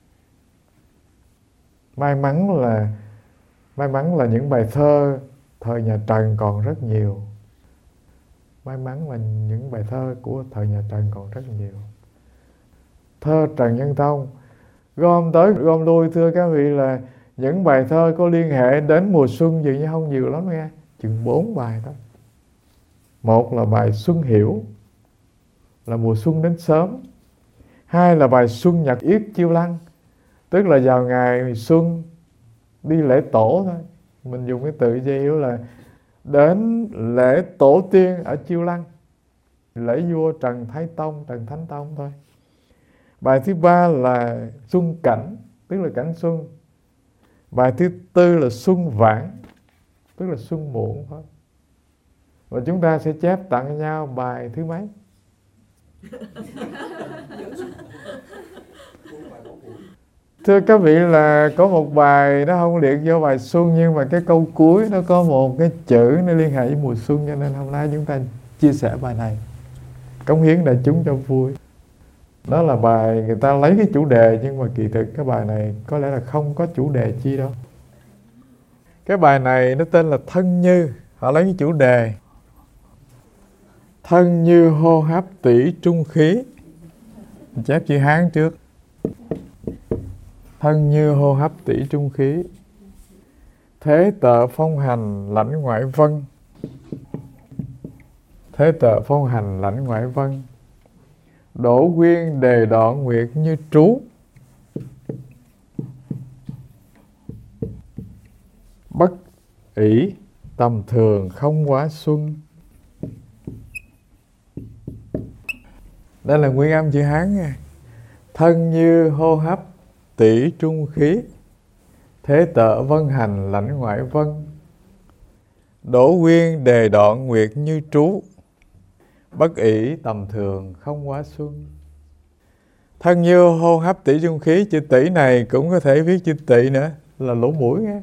May mắn là may mắn là những bài thơ thời nhà Trần còn rất nhiều. May mắn là những bài thơ của thời nhà Trần còn rất nhiều. Thơ Trần Nhân Tông gom tới gom lui, thưa các vị, là những bài thơ có liên hệ đến mùa xuân dường như không nhiều lắm nghe, chừng bốn bài thôi. Một là bài Xuân Hiểu, là mùa xuân đến sớm. Hai là bài Xuân Nhật Yết Chiêu Lăng, tức là vào ngày xuân đi lễ tổ thôi. Mình dùng cái từ dễ hiểu là đến lễ tổ tiên ở Chiêu Lăng. lễ vua Trần Thái Tông, Trần Thánh Tông thôi. Bài thứ ba là xuân cảnh, tức là cảnh xuân. Bài thứ tư là xuân vãn, tức là xuân muộn thôi. Và chúng ta sẽ chép tặng nhau bài thứ mấy? Thưa các vị, là có một bài nó không liệt vô bài xuân, nhưng mà cái câu cuối nó có một cái chữ nó liên hệ với mùa xuân, cho nên hôm nay chúng ta chia sẻ bài này, cống hiến đại chúng cho vui. Đó là bài người ta lấy cái chủ đề, nhưng mà kỳ thực cái bài này có lẽ là không có chủ đề chi đâu. Cái bài này nó tên là Thân Như. Họ lấy cái chủ đề thân như hô hấp tỷ trung khí. Mình chép chữ Hán trước. Thân như hô hấp tỷ trung khí, thế tợ phong hành lãnh ngoại vân. Thế tợ phong hành lãnh ngoại vân, đổ quyên đề đoạn nguyệt như trú. Bất ỷ tầm thường không quá xuân. Đây là nguyên âm chữ Hán nha. Thân như hô hấp tỷ trung khí, thế tợ vân hành lãnh ngoại vân, đổ quyên đề đoạn nguyệt như trú. Bất ỷ tầm thường không quá xuân. Thân như hô hấp tỷ trung khí, chữ tỷ này cũng có thể viết chữ tỵ nữa, là lỗ mũi nghe.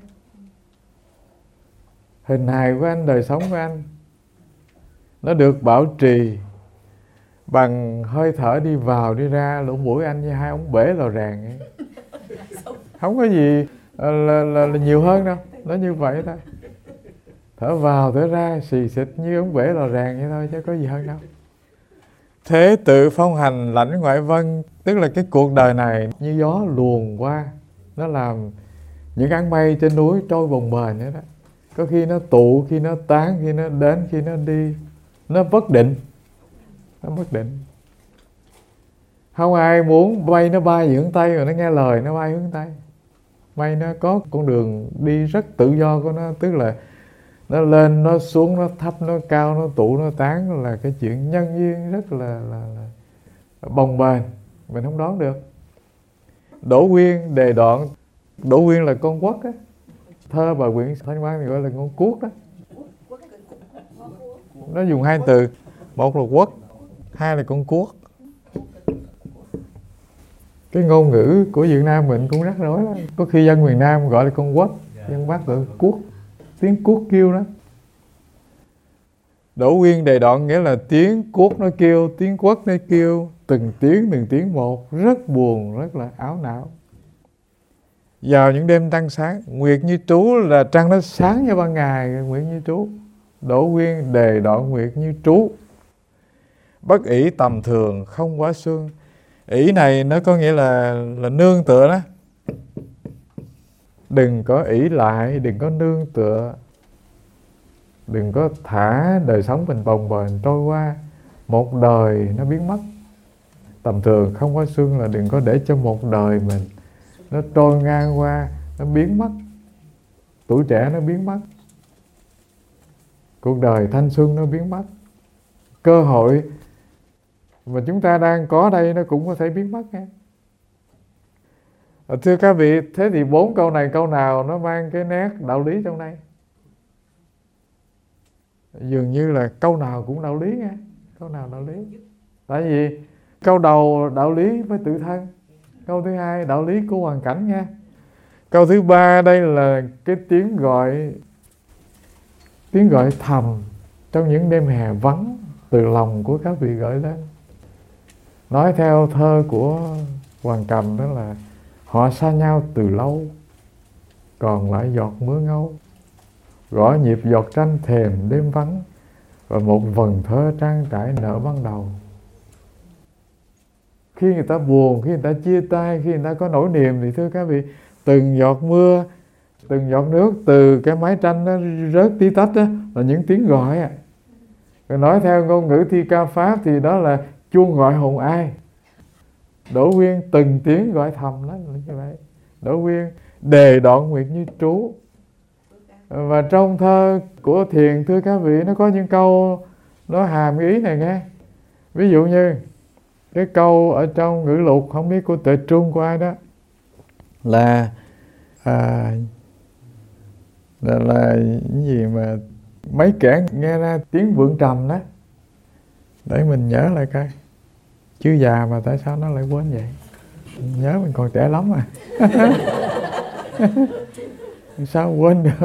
Hình hài của anh, đời sống của anh, nó được bảo trì bằng hơi thở đi vào đi ra. Lỗ mũi anh như hai ống bể lò ràng ấy. Không có gì là, là, là, là nhiều hơn đâu, nó như vậy thôi. Thở vào thở ra xì xịt như ống bể lò ràng vậy thôi, chứ có gì hơn đâu. Thế tự phong hành lãnh ngoại vân, tức là cái cuộc đời này như gió luồn qua, nó làm những áng mây trên núi trôi bồng bềnh vậy đó. Có khi nó tụ, khi nó tán, khi nó đến, khi nó đi. Nó bất định. Nó bất định. Không ai muốn bay nó bay về hướng Tây rồi nó nghe lời nó bay hướng Tây. Mây nó có con đường đi rất tự do của nó, tức là nó lên, nó xuống, nó thấp, nó cao, nó tụ, nó tán, là cái chuyện nhân duyên rất là, là, là bồng bềnh, mình không đoán được. Đỗ quyên đề đoạn. Đỗ quyên là con quất á. Thơ bà Nguyễn Thanh Quang thì gọi là con cuốc đó. Nó dùng hai từ, một là quất, hai là con cuốc. Cái ngôn ngữ của Việt Nam mình cũng rắc rối lắm. Có khi dân miền Nam gọi là con quất, dân Bắc gọi là cuốc. Tiếng cuốc kêu đó. Đỗ quyên đề đoạn nghĩa là tiếng cuốc nó kêu, tiếng quất nó kêu, từng tiếng từng tiếng một, rất buồn, rất là áo não. Vào những đêm trăng sáng, nguyệt như trú là trăng nó sáng như ban ngày, nguyệt như trú. Đỗ quyên đề đoạn nguyệt như trú. Bất ỷ tầm thường không quá xuân. Ỷ này nó có nghĩa là là nương tựa đó. Đừng có ỷ lại, đừng có nương tựa. Đừng có thả đời sống mình bồng bềnh trôi qua. Một đời nó biến mất. Tầm thường không quá xuân là đừng có để cho một đời mình nó trôi ngang qua, nó biến mất. Tuổi trẻ nó biến mất. Cuộc đời thanh xuân nó biến mất. Cơ hội mà chúng ta đang có đây nó cũng có thể biến mất nha. Thưa các vị, thế thì bốn câu này câu nào nó mang cái nét đạo lý trong đây? Dường như là câu nào cũng đạo lý nha. Câu nào đạo lý? Tại vì câu đầu đạo lý với tự thân, câu thứ hai đạo lý của hoàn cảnh nha. Câu thứ ba đây là cái tiếng gọi, tiếng gọi thầm trong những đêm hè vắng, từ lòng của các vị gửi lên. Nói theo thơ của Hoàng Cầm đó là họ xa nhau từ lâu, còn lại giọt mưa ngâu, gõ nhịp giọt tranh thềm đêm vắng, và một vần thơ trang trải nở ban đầu. Khi người ta buồn, khi người ta chia tay, khi người ta có nỗi niềm thì thưa các vị, từng giọt mưa, từng giọt nước từ cái mái tranh nó rớt tí tách đó, là những tiếng gọi à. Rồi nói theo ngôn ngữ thi ca Pháp thì đó là chuông gọi hồn ai. Đỗ quyên từng tiếng gọi thầm đó là như vậy. Đỗ quyên đề đoạn nguyệt như trú. Và trong thơ của Thiền thưa các vị, nó có những câu nó hàm ý này nghe. Ví dụ như cái câu ở trong ngữ lục, không biết của Tuệ Trung của ai đó, là à, là, là cái gì mà mấy kẻ nghe ra tiếng vượng trầm đó. Để mình nhớ lại coi. Chứ già mà tại sao nó lại quên vậy? Mình nhớ mình còn trẻ lắm mà. Sao quên được?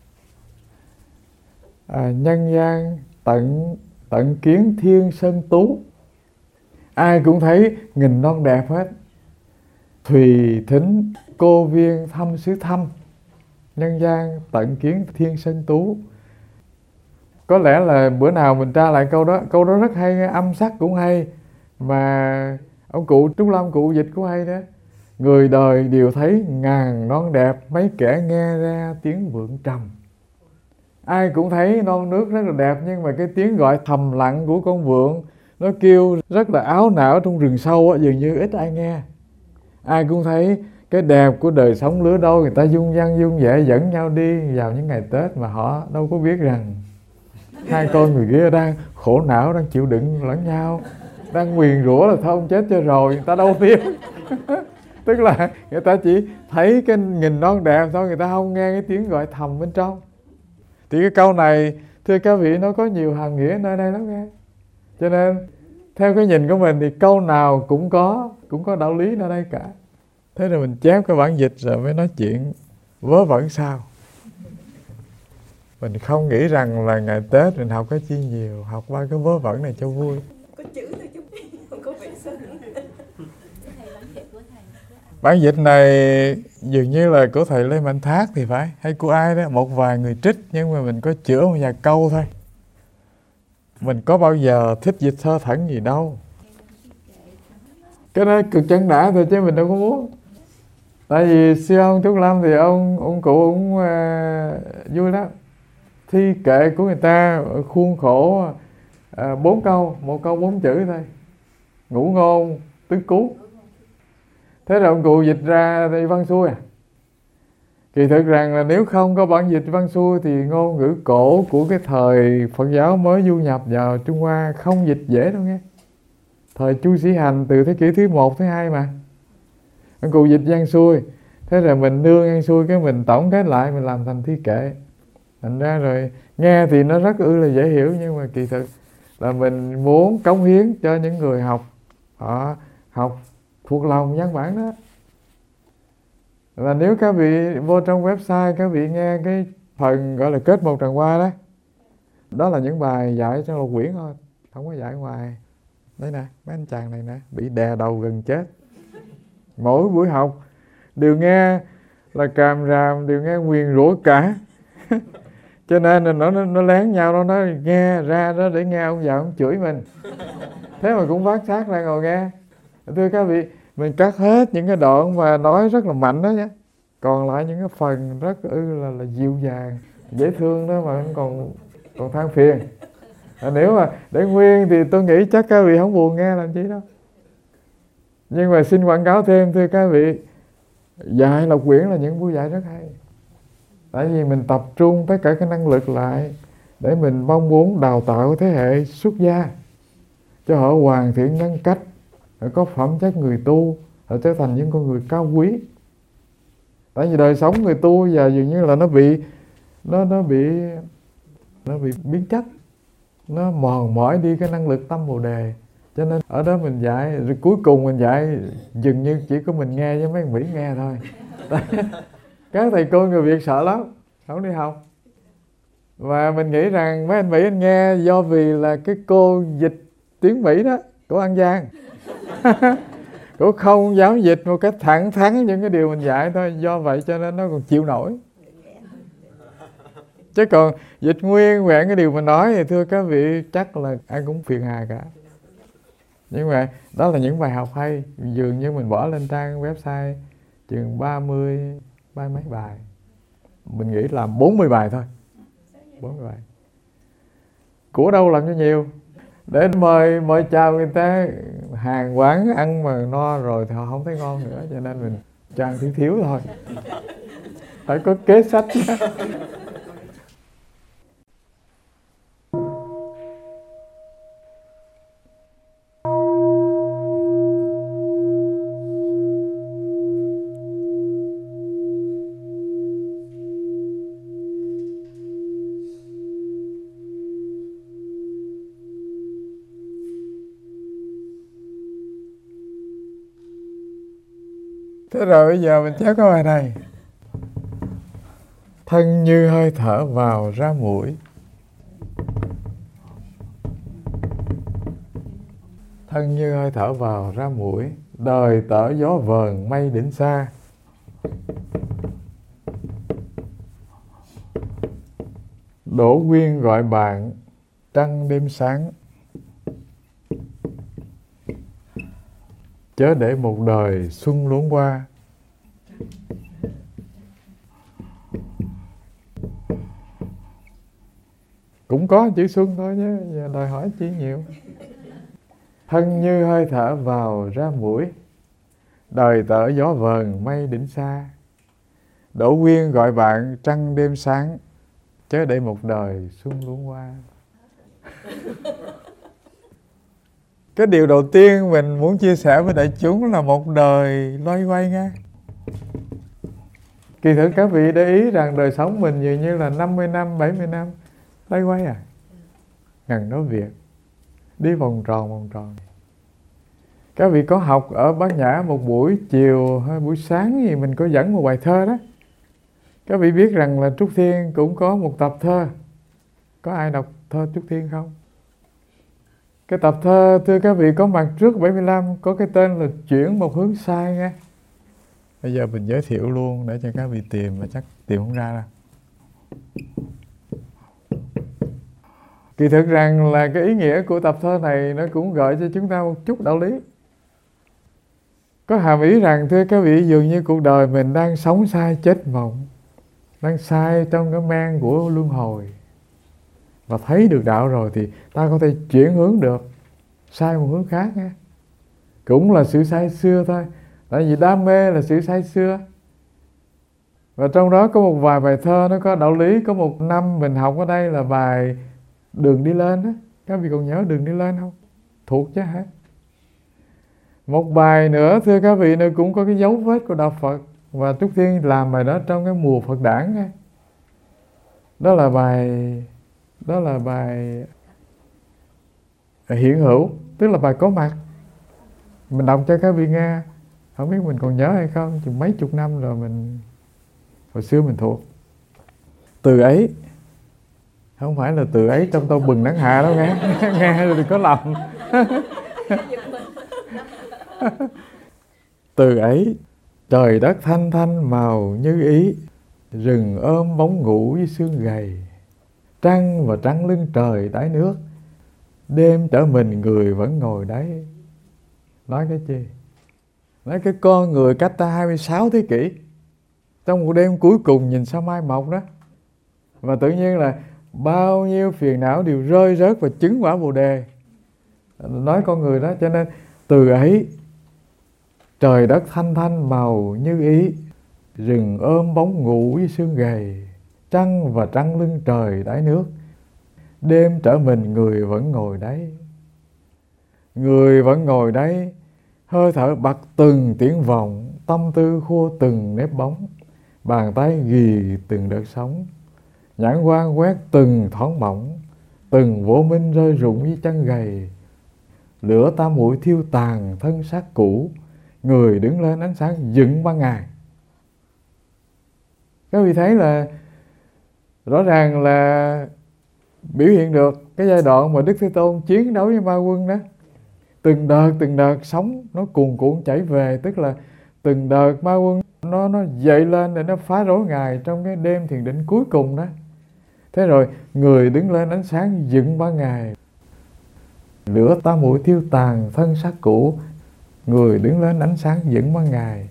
À, nhân gian tận tận kiến thiên sơn tú, ai cũng thấy nghìn non đẹp hết. Thùy thính cô viên thăm xứ thăm, nhân gian tận kiến thiên sơn tú. Có lẽ là bữa nào mình tra lại câu đó. Câu đó rất hay, âm sắc cũng hay, mà ông cụ Trúc Lâm cụ dịch cũng hay đó. Người đời đều thấy ngàn non đẹp, mấy kẻ nghe ra tiếng vượng trầm. Ai cũng thấy non nước rất là đẹp, nhưng mà cái tiếng gọi thầm lặng của con vượng, nó kêu rất là áo não trong rừng sâu á, dường như ít ai nghe. Ai cũng thấy cái đẹp của đời sống lứa đôi, người ta dung dăng dung dẻ dẫn nhau đi vào những ngày Tết, mà họ đâu có biết rằng hai con người kia đang khổ não, đang chịu đựng lẫn nhau, đang nguyền rủa là thôi ông chết cho rồi, người ta đâu biết. Tức là người ta chỉ thấy cái nghìn non đẹp thôi, người ta không nghe cái tiếng gọi thầm bên trong. Thì cái câu này, thưa các vị, nó có nhiều hàm nghĩa nơi đây lắm nghe. Cho nên theo cái nhìn của mình thì câu nào cũng có cũng có đạo lý nơi đây cả. Thế rồi mình chép cái bản dịch rồi mới nói chuyện vớ vẩn sao. Mình không nghĩ rằng là ngày Tết mình học cái chi nhiều, học ba cái vớ vẩn này cho vui. Có chữ thôi chứ không có vệ sinh. Bản dịch này dường như là của thầy Lê Mạnh Thác thì phải, hay của ai đó, một vài người trích, nhưng mà mình có chữa một vài câu thôi. Mình có bao giờ thích dịch thơ thẩn gì đâu. Cái đó cực chân đã thôi chứ mình đâu có muốn. Tại vì siêu ông Trúc Lâm thì ông ông cụ ông uh, vui lắm. Thi kệ của người ta khuôn khổ uh, bốn câu, một câu bốn chữ thôi. Ngũ ngôn tứ cú. Thế rồi ông cụ dịch ra thì văn xuôi à. Kỳ thực rằng là nếu không có bản dịch văn xuôi thì ngôn ngữ cổ của cái thời Phật giáo mới du nhập vào Trung Hoa không dịch dễ đâu nghe. Thời Chu Sĩ Hành từ thế kỷ thứ một, thứ hai mà. Ông cụ dịch văn xuôi. Thế rồi mình nương văn xuôi cái mình tổng kết lại, mình làm thành thi kệ. Thành ra rồi nghe thì nó rất ư là dễ hiểu, nhưng mà kỳ thực là mình muốn cống hiến cho những người học, họ học thuộc lòng văn bản đó. Và nếu các vị vô trong website, các vị nghe cái phần gọi là kết một tràng hoa đó, đó là những bài dạy trong lục quyển thôi, không có dạy ngoài. Đây nè, mấy anh chàng này nè, bị đè đầu gần chết. Mỗi buổi học đều nghe là càm ràm, đều nghe nguyền rủa cả. Cho nên là nó, nó, nó lén nhau, nó nói nghe ra đó để nghe ông già ông chửi mình. Thế mà cũng vác xác ra ngồi nghe. Thưa các vị, mình cắt hết những cái đoạn mà nói rất là mạnh đó nhé. Còn lại những cái phần rất ư là, là dịu dàng, dễ thương đó mà còn còn than phiền. À, nếu mà để nguyên thì tôi nghĩ chắc các vị không buồn nghe làm chi đâu. Nhưng mà xin quảng cáo thêm, thưa các vị, dạy lục quyển là những buổi dạy rất hay. Tại vì mình tập trung tất cả cái năng lực lại để mình mong muốn đào tạo thế hệ xuất gia, cho họ hoàn thiện nhân cách, họ có phẩm chất người tu, họ trở thành những con người cao quý. Tại vì đời sống người tu giờ dường như là nó bị nó nó bị nó bị biến chất, nó mòn mỏi đi cái năng lực tâm Bồ Đề. Cho nên ở đó mình dạy, rồi cuối cùng mình dạy dường như chỉ có mình nghe với mấy người Mỹ nghe thôi. Các thầy cô người Việt sợ lắm, không đi học. Và mình nghĩ rằng mấy anh Mỹ anh nghe do vì là cái cô dịch tiếng Mỹ đó, cô An Giang. Cô không dám dịch một cách thẳng thắn những cái điều mình dạy thôi. Do vậy cho nên nó còn chịu nổi. Chứ còn dịch nguyên vẹn cái điều mình nói thì thưa các vị chắc là ai cũng phiền hà cả. Nhưng mà đó là những bài học hay. Dường như mình bỏ lên trang website chừng ba mươi, ba mấy bài. Mình nghĩ làm bốn mươi bài thôi. bốn mươi bài. Của đâu làm cho nhiều. Để mời mời chào người ta, hàng quán ăn mà no rồi thì họ không thấy ngon nữa, cho nên mình cho ăn thiếu thiếu thôi. Phải có kế sách. Thế rồi bây giờ mình chép cái bài này. Thân như hơi thở vào ra mũi, thân như hơi thở vào ra mũi, đời tở gió vờn mây đỉnh xa. Đỗ Quyên gọi bạn trăng đêm sáng, chớ để một đời xuân luống qua. Cũng có chữ xuân thôi chứ giờ đòi hỏi chi nhiều. Thân như hơi thở vào ra mũi, đời tở gió vờn mây đỉnh xa. Đỗ Quyên gọi bạn trăng đêm sáng, chớ để một đời xuân luống qua. Cái điều đầu tiên mình muốn chia sẻ với đại chúng là một đời loay hoay nha. Kỳ thực các vị để ý rằng đời sống mình dường như là năm mươi năm, bảy mươi năm loay hoay à, ngần nói việc, đi vòng tròn vòng tròn. Các vị có học ở Bát Nhã một buổi chiều hay buổi sáng gì mình có dẫn một bài thơ đó. Các vị biết rằng là Trúc Thiên cũng có một tập thơ. Có ai đọc thơ Trúc Thiên không? Cái tập thơ thưa các vị có mặt trước bảy mươi lăm, có cái tên là Chuyển một hướng sai nha. Bây giờ mình giới thiệu luôn để cho các vị tìm, mà chắc tìm không ra đâu. Kỳ thực rằng là cái ý nghĩa của tập thơ này nó cũng gợi cho chúng ta một chút đạo lý. Có hàm ý rằng thưa các vị, dường như cuộc đời mình đang sống sai chết mộng, đang sai trong cái men của luân hồi. Và thấy được đạo rồi thì ta có thể chuyển hướng được, sai một hướng khác nha. Cũng là sự sai xưa thôi. Tại vì đam mê là sự sai xưa. Và trong đó có một vài bài thơ nó có đạo lý. Có một năm mình học ở đây là bài Đường đi lên đó. Các vị còn nhớ Đường đi lên không? Thuộc chứ hả? Một bài nữa thưa các vị, nó cũng có cái dấu vết của đạo Phật. Và Trúc Thiên làm bài đó trong cái mùa Phật đản nha. Đó là bài Đó là bài hiện hữu, tức là bài có mặt. Mình đọc cho các vị nghe. Không biết mình còn nhớ hay không, chừng mấy chục năm rồi mình, hồi xưa mình thuộc. Từ ấy, không phải là từ ấy trong tô bừng nắng hạ đâu nghe. Nghe rồi có lầm. Từ ấy, trời đất thanh thanh màu như ý, rừng ôm bóng ngủ với sương gầy, trăng và trăng lưng trời đáy nước, đêm trở mình người vẫn ngồi đấy. Nói cái chi? Nói cái con người cách ta hai mươi sáu thế kỷ, trong một đêm cuối cùng nhìn sao mai mọc đó. Và tự nhiên là bao nhiêu phiền não đều rơi rớt và chứng quả Bồ Đề. Nói con người đó. Cho nên từ ấy, trời đất thanh thanh màu như ý, rừng ôm bóng ngủ với sương gầy, trăng và trăng lưng trời đáy nước, đêm trở mình người vẫn ngồi đấy. Người vẫn ngồi đấy, hơi thở bật từng tiếng vọng, tâm tư khua từng nếp bóng, bàn tay ghi từng đợt sóng, nhãn quan quét từng thoáng mỏng, từng vô minh rơi rụng với chân gầy. Lửa tam muội thiêu tàn thân xác cũ, người đứng lên ánh sáng dựng ban ngày. Các vị thấy là rõ ràng là biểu hiện được cái giai đoạn mà Đức Thế Tôn chiến đấu với ma quân đó. Từng đợt từng đợt sóng nó cuồn cuộn chảy về, tức là từng đợt ma quân nó nó dậy lên để nó phá rối Ngài trong cái đêm thiền định cuối cùng đó. Thế rồi người đứng lên ánh sáng dựng ban ngày. Lửa tam muội thiêu tàn thân xác cũ, người đứng lên ánh sáng dựng ban ngày.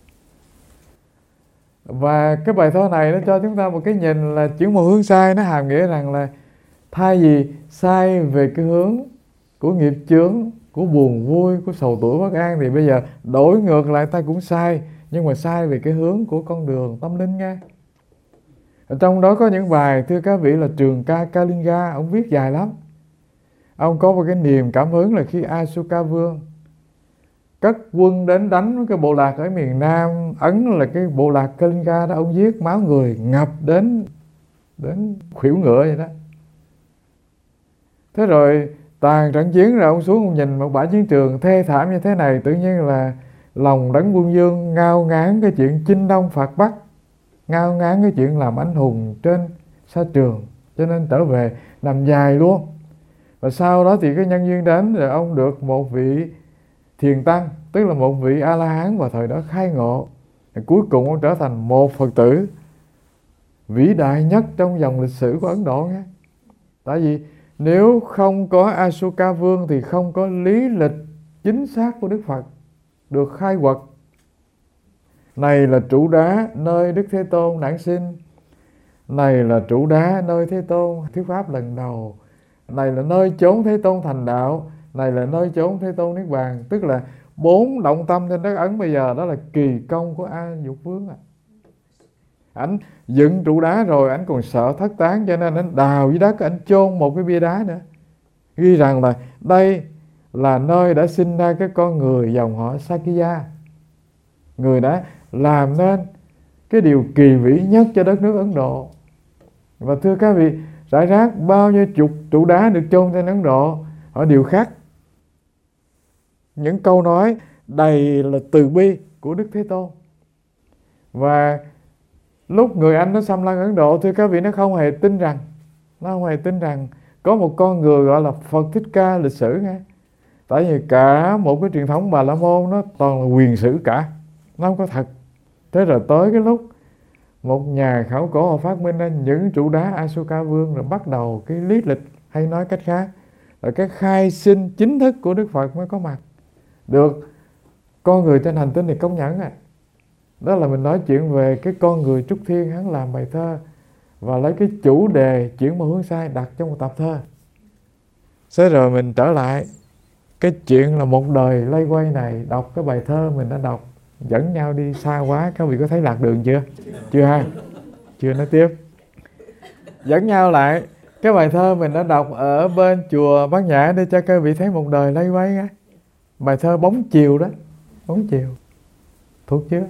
Và cái bài thơ này nó cho chúng ta một cái nhìn là chuyển một hướng sai. Nó hàm nghĩa rằng là thay vì sai về cái hướng của nghiệp chướng, của buồn vui, của sầu tuổi bất an, thì bây giờ đổi ngược lại ta cũng sai, nhưng mà sai về cái hướng của con đường tâm linh nha. Ở trong đó có những bài thưa các vị là Trường Ca Kalinga, ông viết dài lắm. Ông có một cái niềm cảm hứng là khi Asoka Vương cất quân đến đánh cái bộ lạc ở miền Nam Ấn, là cái bộ lạc Kalinga đó, ông giết máu người ngập đến đến khuỷu ngựa vậy đó. Thế rồi tàn trận chiến rồi ông xuống ông nhìn một bãi chiến trường thê thảm như thế này, tự nhiên là lòng đấng quân vương ngao ngán cái chuyện chinh đông phạt bắc, ngao ngán cái chuyện làm anh hùng trên sa trường, cho nên trở về nằm dài luôn. Và sau đó thì cái nhân duyên đến rồi ông được một vị thiền tăng, tức là một vị A-la-hán vào thời đó khai ngộ. Rồi cuối cùng ông trở thành một Phật tử vĩ đại nhất trong dòng lịch sử của Ấn Độ nha. Tại vì nếu không có Asoka Vương thì không có lý lịch chính xác của Đức Phật được khai quật. Này là trụ đá nơi Đức Thế Tôn đản sinh, này là trụ đá nơi Thế Tôn thuyết pháp lần đầu, này là nơi chốn Thế Tôn thành đạo, này là nơi chốn Thế Tôn niết bàn. Tức là bốn động tâm trên đất Ấn bây giờ đó là kỳ công của A Dục Vương à. Ảnh dựng trụ đá rồi ảnh còn sợ thất tán, cho nên ảnh đào dưới đất, ảnh chôn một cái bia đá nữa, ghi rằng là đây là nơi đã sinh ra cái con người dòng họ Sakya, người đã làm nên cái điều kỳ vĩ nhất cho đất nước Ấn Độ. Và thưa các vị, rải rác bao nhiêu chục trụ đá được chôn trên Ấn Độ, họ đều khắc những câu nói đầy là từ bi của Đức Thế Tôn. Và lúc người Anh nó xâm lăng Ấn Độ, thưa các vị, nó không hề tin rằng nó không hề tin rằng có một con người gọi là Phật Thích Ca lịch sử nghe. Tại vì cả một cái truyền thống Bà La Môn nó toàn là quyền sử cả, nó không có thật. Thế rồi tới cái lúc một nhà khảo cổ họ phát minh ra những trụ đá Asoka Vương, rồi bắt đầu cái lý lịch, hay nói cách khác là cái khai sinh chính thức của Đức Phật mới có mặt, được con người trên hành tinh này công nhận à. Đó là mình nói chuyện về cái con người Trúc Thiên, hắn làm bài thơ và lấy cái chủ đề chuyển một hướng sai đặt trong một tập thơ. Thế rồi mình trở lại cái chuyện là một đời lây quay này, đọc cái bài thơ mình đã đọc, dẫn nhau đi xa quá. Các vị có thấy lạc đường chưa? Chưa ha? Chưa, nói tiếp. Dẫn nhau lại cái bài thơ mình đã đọc ở bên chùa Bát Nhã để cho các vị thấy một đời lây quay á. Bài thơ Bóng Chiều đó. Bóng Chiều thuộc chưa?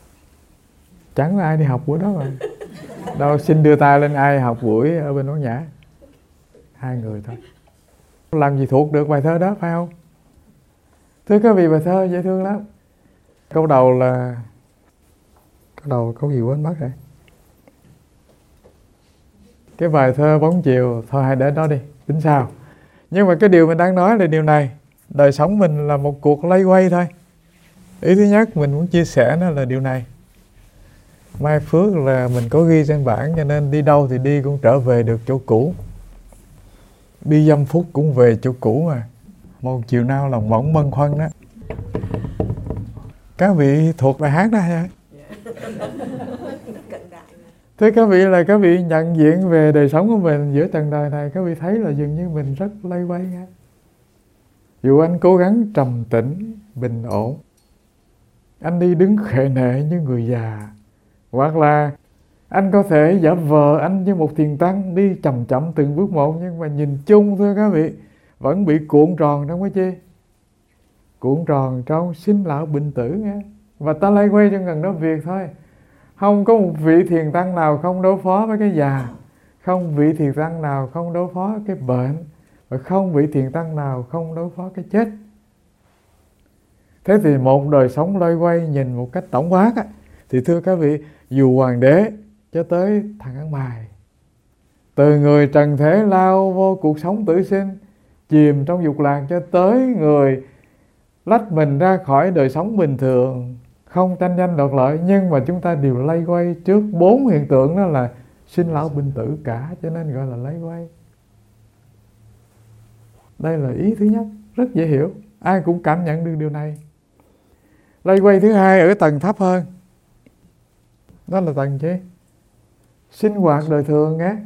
Chẳng có ai đi học buổi đó rồi. Đâu, xin đưa tay lên ai học buổi ở bên Bát Nhã. Hai người thôi. Làm gì thuộc được bài thơ đó, phải không? Thưa các vị, bài thơ dễ thương lắm. Câu đầu là Câu đầu câu gì quên mất rồi. Cái bài thơ Bóng Chiều thôi hãy để đó đi, tính sao. Nhưng mà cái điều mình đang nói là điều này. Đời sống mình là một cuộc lay quay thôi. Ý thứ nhất mình muốn chia sẻ đó là điều này. Mai phước là mình có ghi trên bảng, cho nên đi đâu thì đi cũng trở về được chỗ cũ. Đi dăm phút cũng về chỗ cũ mà. Một chiều nào lòng bỗng bâng khuâng đó. Các vị thuộc bài hát đó hả? Thế các vị là các vị nhận diện về đời sống của mình giữa trần đời này, các vị thấy là dường như mình rất lay quay nha. Dù anh cố gắng trầm tĩnh, bình ổn, anh đi đứng khệ nệ như người già, hoặc là anh có thể giả vờ anh như một thiền tăng đi chậm chậm từng bước một, nhưng mà nhìn chung thưa các vị vẫn bị cuộn tròn trong cái chi? Cuộn tròn trong sinh lão bệnh tử nghe. Và ta lay quay cho gần đó việc thôi. Không có một vị thiền tăng nào không đối phó với cái già, không vị thiền tăng nào không đối phó với cái bệnh, và không vị thiền tăng nào không đối phó cái chết. Thế thì một đời sống lay quay nhìn một cách tổng quát á, thì thưa các vị, dù hoàng đế cho tới thằng ăn mày, từ người trần thế lao vô cuộc sống tử sinh, chìm trong dục lạc, cho tới người lách mình ra khỏi đời sống bình thường, không tranh danh đoạt lợi, nhưng mà chúng ta đều lay quay trước bốn hiện tượng đó là sinh lão bệnh tử cả, cho nên gọi là lay quay. Đây là ý thứ nhất, rất dễ hiểu, ai cũng cảm nhận được điều này. Lay quay thứ hai ở tầng thấp hơn, đó là tầng gì? Sinh hoạt đời thường á.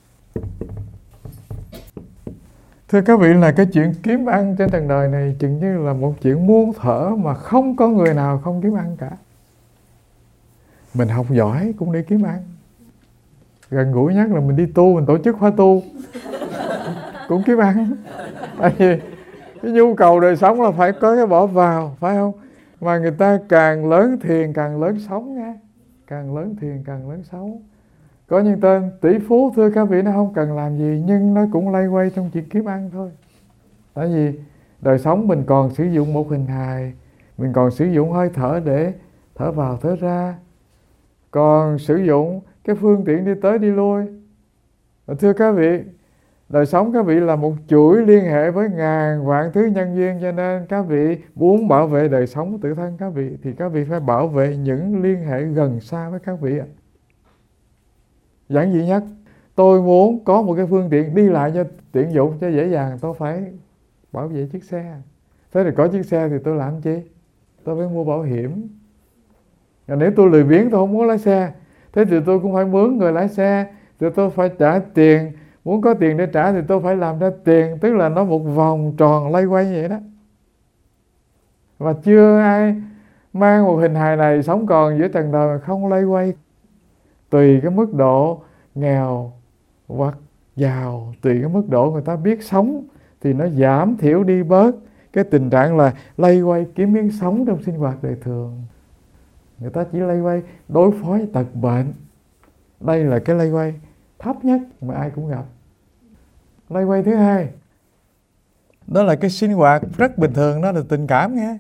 Thưa các vị, là cái chuyện kiếm ăn trên trần đời này chừng như là một chuyện muôn thuở mà không có người nào không kiếm ăn cả. Mình học giỏi cũng đi kiếm ăn. Gần gũi nhất là mình đi tu, mình tổ chức khóa tu cũng kiếm ăn. Tại vì cái nhu cầu đời sống là phải có cái bỏ vào, phải không? Mà người ta càng lớn thiền càng lớn sống nha. Càng lớn thiền càng lớn sống. Có những tên tỷ phú thưa các vị, nó không cần làm gì nhưng nó cũng lay quay trong chuyện kiếm ăn thôi. Tại vì đời sống mình còn sử dụng một hình hài, Mình còn sử dụng hơi thở để thở vào thở ra, còn sử dụng cái phương tiện đi tới đi lui. Và thưa các vị, đời sống các vị là một chuỗi liên hệ với ngàn vạn thứ nhân duyên, cho nên các vị muốn bảo vệ đời sống của tự thân các vị thì các vị phải bảo vệ những liên hệ gần xa với các vị ạ. Giản dị nhất, tôi muốn có một cái phương tiện đi lại cho tiện dụng, cho dễ dàng, tôi phải bảo vệ chiếc xe. Thế thì có chiếc xe thì tôi làm chi? Tôi phải mua bảo hiểm. Và nếu tôi lười biếng, tôi không muốn lái xe, thế thì tôi cũng phải mướn người lái xe, thì tôi phải trả tiền. Muốn có tiền để trả thì tôi phải làm ra tiền. Tức là nó một vòng tròn lay quay vậy đó. Và chưa ai mang một hình hài này sống còn giữa trần đời mà không lay quay. Tùy cái mức độ nghèo hoặc giàu, tùy cái mức độ người ta biết sống thì nó giảm thiểu đi bớt cái tình trạng là lay quay kiếm miếng sống trong sinh hoạt đời thường. Người ta chỉ lay quay đối phó với tật bệnh. Đây là cái lay quay thấp nhất mà ai cũng gặp. Lay quay thứ hai, đó là cái sinh hoạt rất bình thường, đó là tình cảm nghe.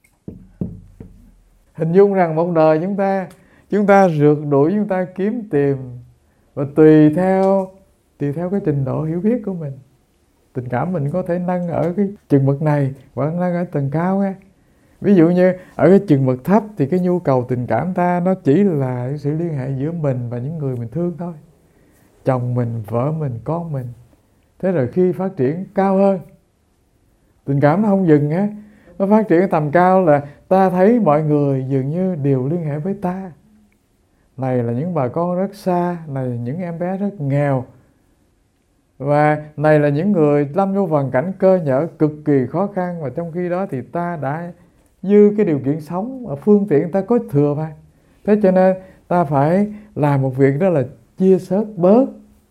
Hình dung rằng một đời chúng ta Chúng ta rượt đuổi, chúng ta kiếm tìm, và tùy theo Tùy theo cái trình độ hiểu biết của mình, tình cảm mình có thể nâng ở cái chừng mực này hoặc nâng ở tầng cao nghe. Ví dụ như ở cái chừng mực thấp thì cái nhu cầu tình cảm ta nó chỉ là cái sự liên hệ giữa mình và những người mình thương thôi, chồng mình, vợ mình, con mình. Thế rồi khi phát triển cao hơn, tình cảm nó không dừng á, nó phát triển tầm cao là ta thấy mọi người dường như đều liên hệ với ta. Này là những bà con rất xa, này là những em bé rất nghèo, và này là những người lâm vô hoàn cảnh cơ nhở cực kỳ khó khăn, và trong khi đó thì ta đã dư cái điều kiện sống, ở phương tiện ta có thừa mà. Thế cho nên ta phải làm một việc, đó là chia sớt bớt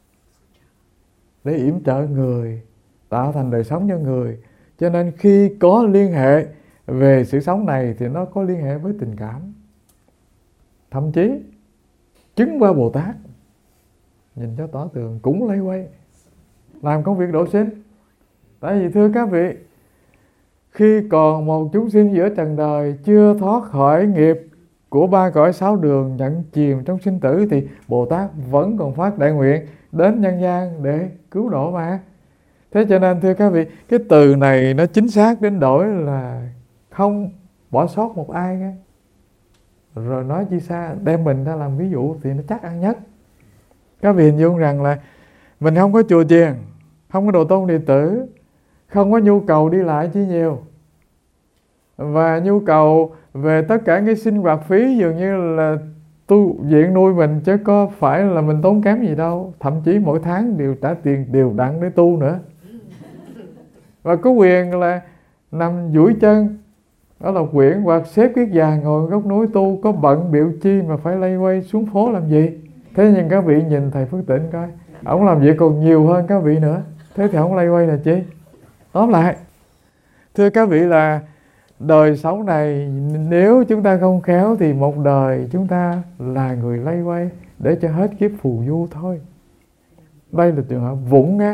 để yểm trợ người, tạo thành đời sống cho người. Cho nên khi có liên hệ về sự sống này thì nó có liên hệ với tình cảm. Thậm chí chứng qua Bồ Tát, nhìn cho tỏ tường, cũng lay quay làm công việc độ sinh. Tại vì thưa các vị, khi còn một chúng sinh giữa trần đời chưa thoát khỏi nghiệp của ba cõi sáu đường nhận chìm trong sinh tử, thì Bồ Tát vẫn còn phát đại nguyện đến nhân gian để cứu độ mà. Thế cho nên thưa các vị, cái từ này nó chính xác đến đổi là không bỏ sót một ai nghe. Rồi nói chi xa, đem mình ra làm ví dụ thì nó chắc ăn nhất. Các vị hình dung rằng là mình không có chùa chiền, không có đồ tôn đệ tử, không có nhu cầu đi lại chi nhiều, và nhu cầu về tất cả cái sinh hoạt phí dường như là tu viện nuôi mình, chứ có phải là mình tốn kém gì đâu. Thậm chí mỗi tháng đều trả tiền đều đặn để tu nữa. Và có quyền là nằm duỗi chân ở Lộc Quyển hoặc xếp kiết già ngồi góc núi tu, có bận biểu chi mà phải lay quay xuống phố làm gì. Thế nhưng các vị nhìn thầy Phước Tịnh coi, ổng làm việc còn nhiều hơn các vị nữa, thế thì ổng lay quay là chi? Tóm lại, thưa các vị, là đời sống này nếu chúng ta không khéo thì một đời chúng ta là người lay quay để cho hết kiếp phù du thôi. Đây là trường hợp vụng nghe.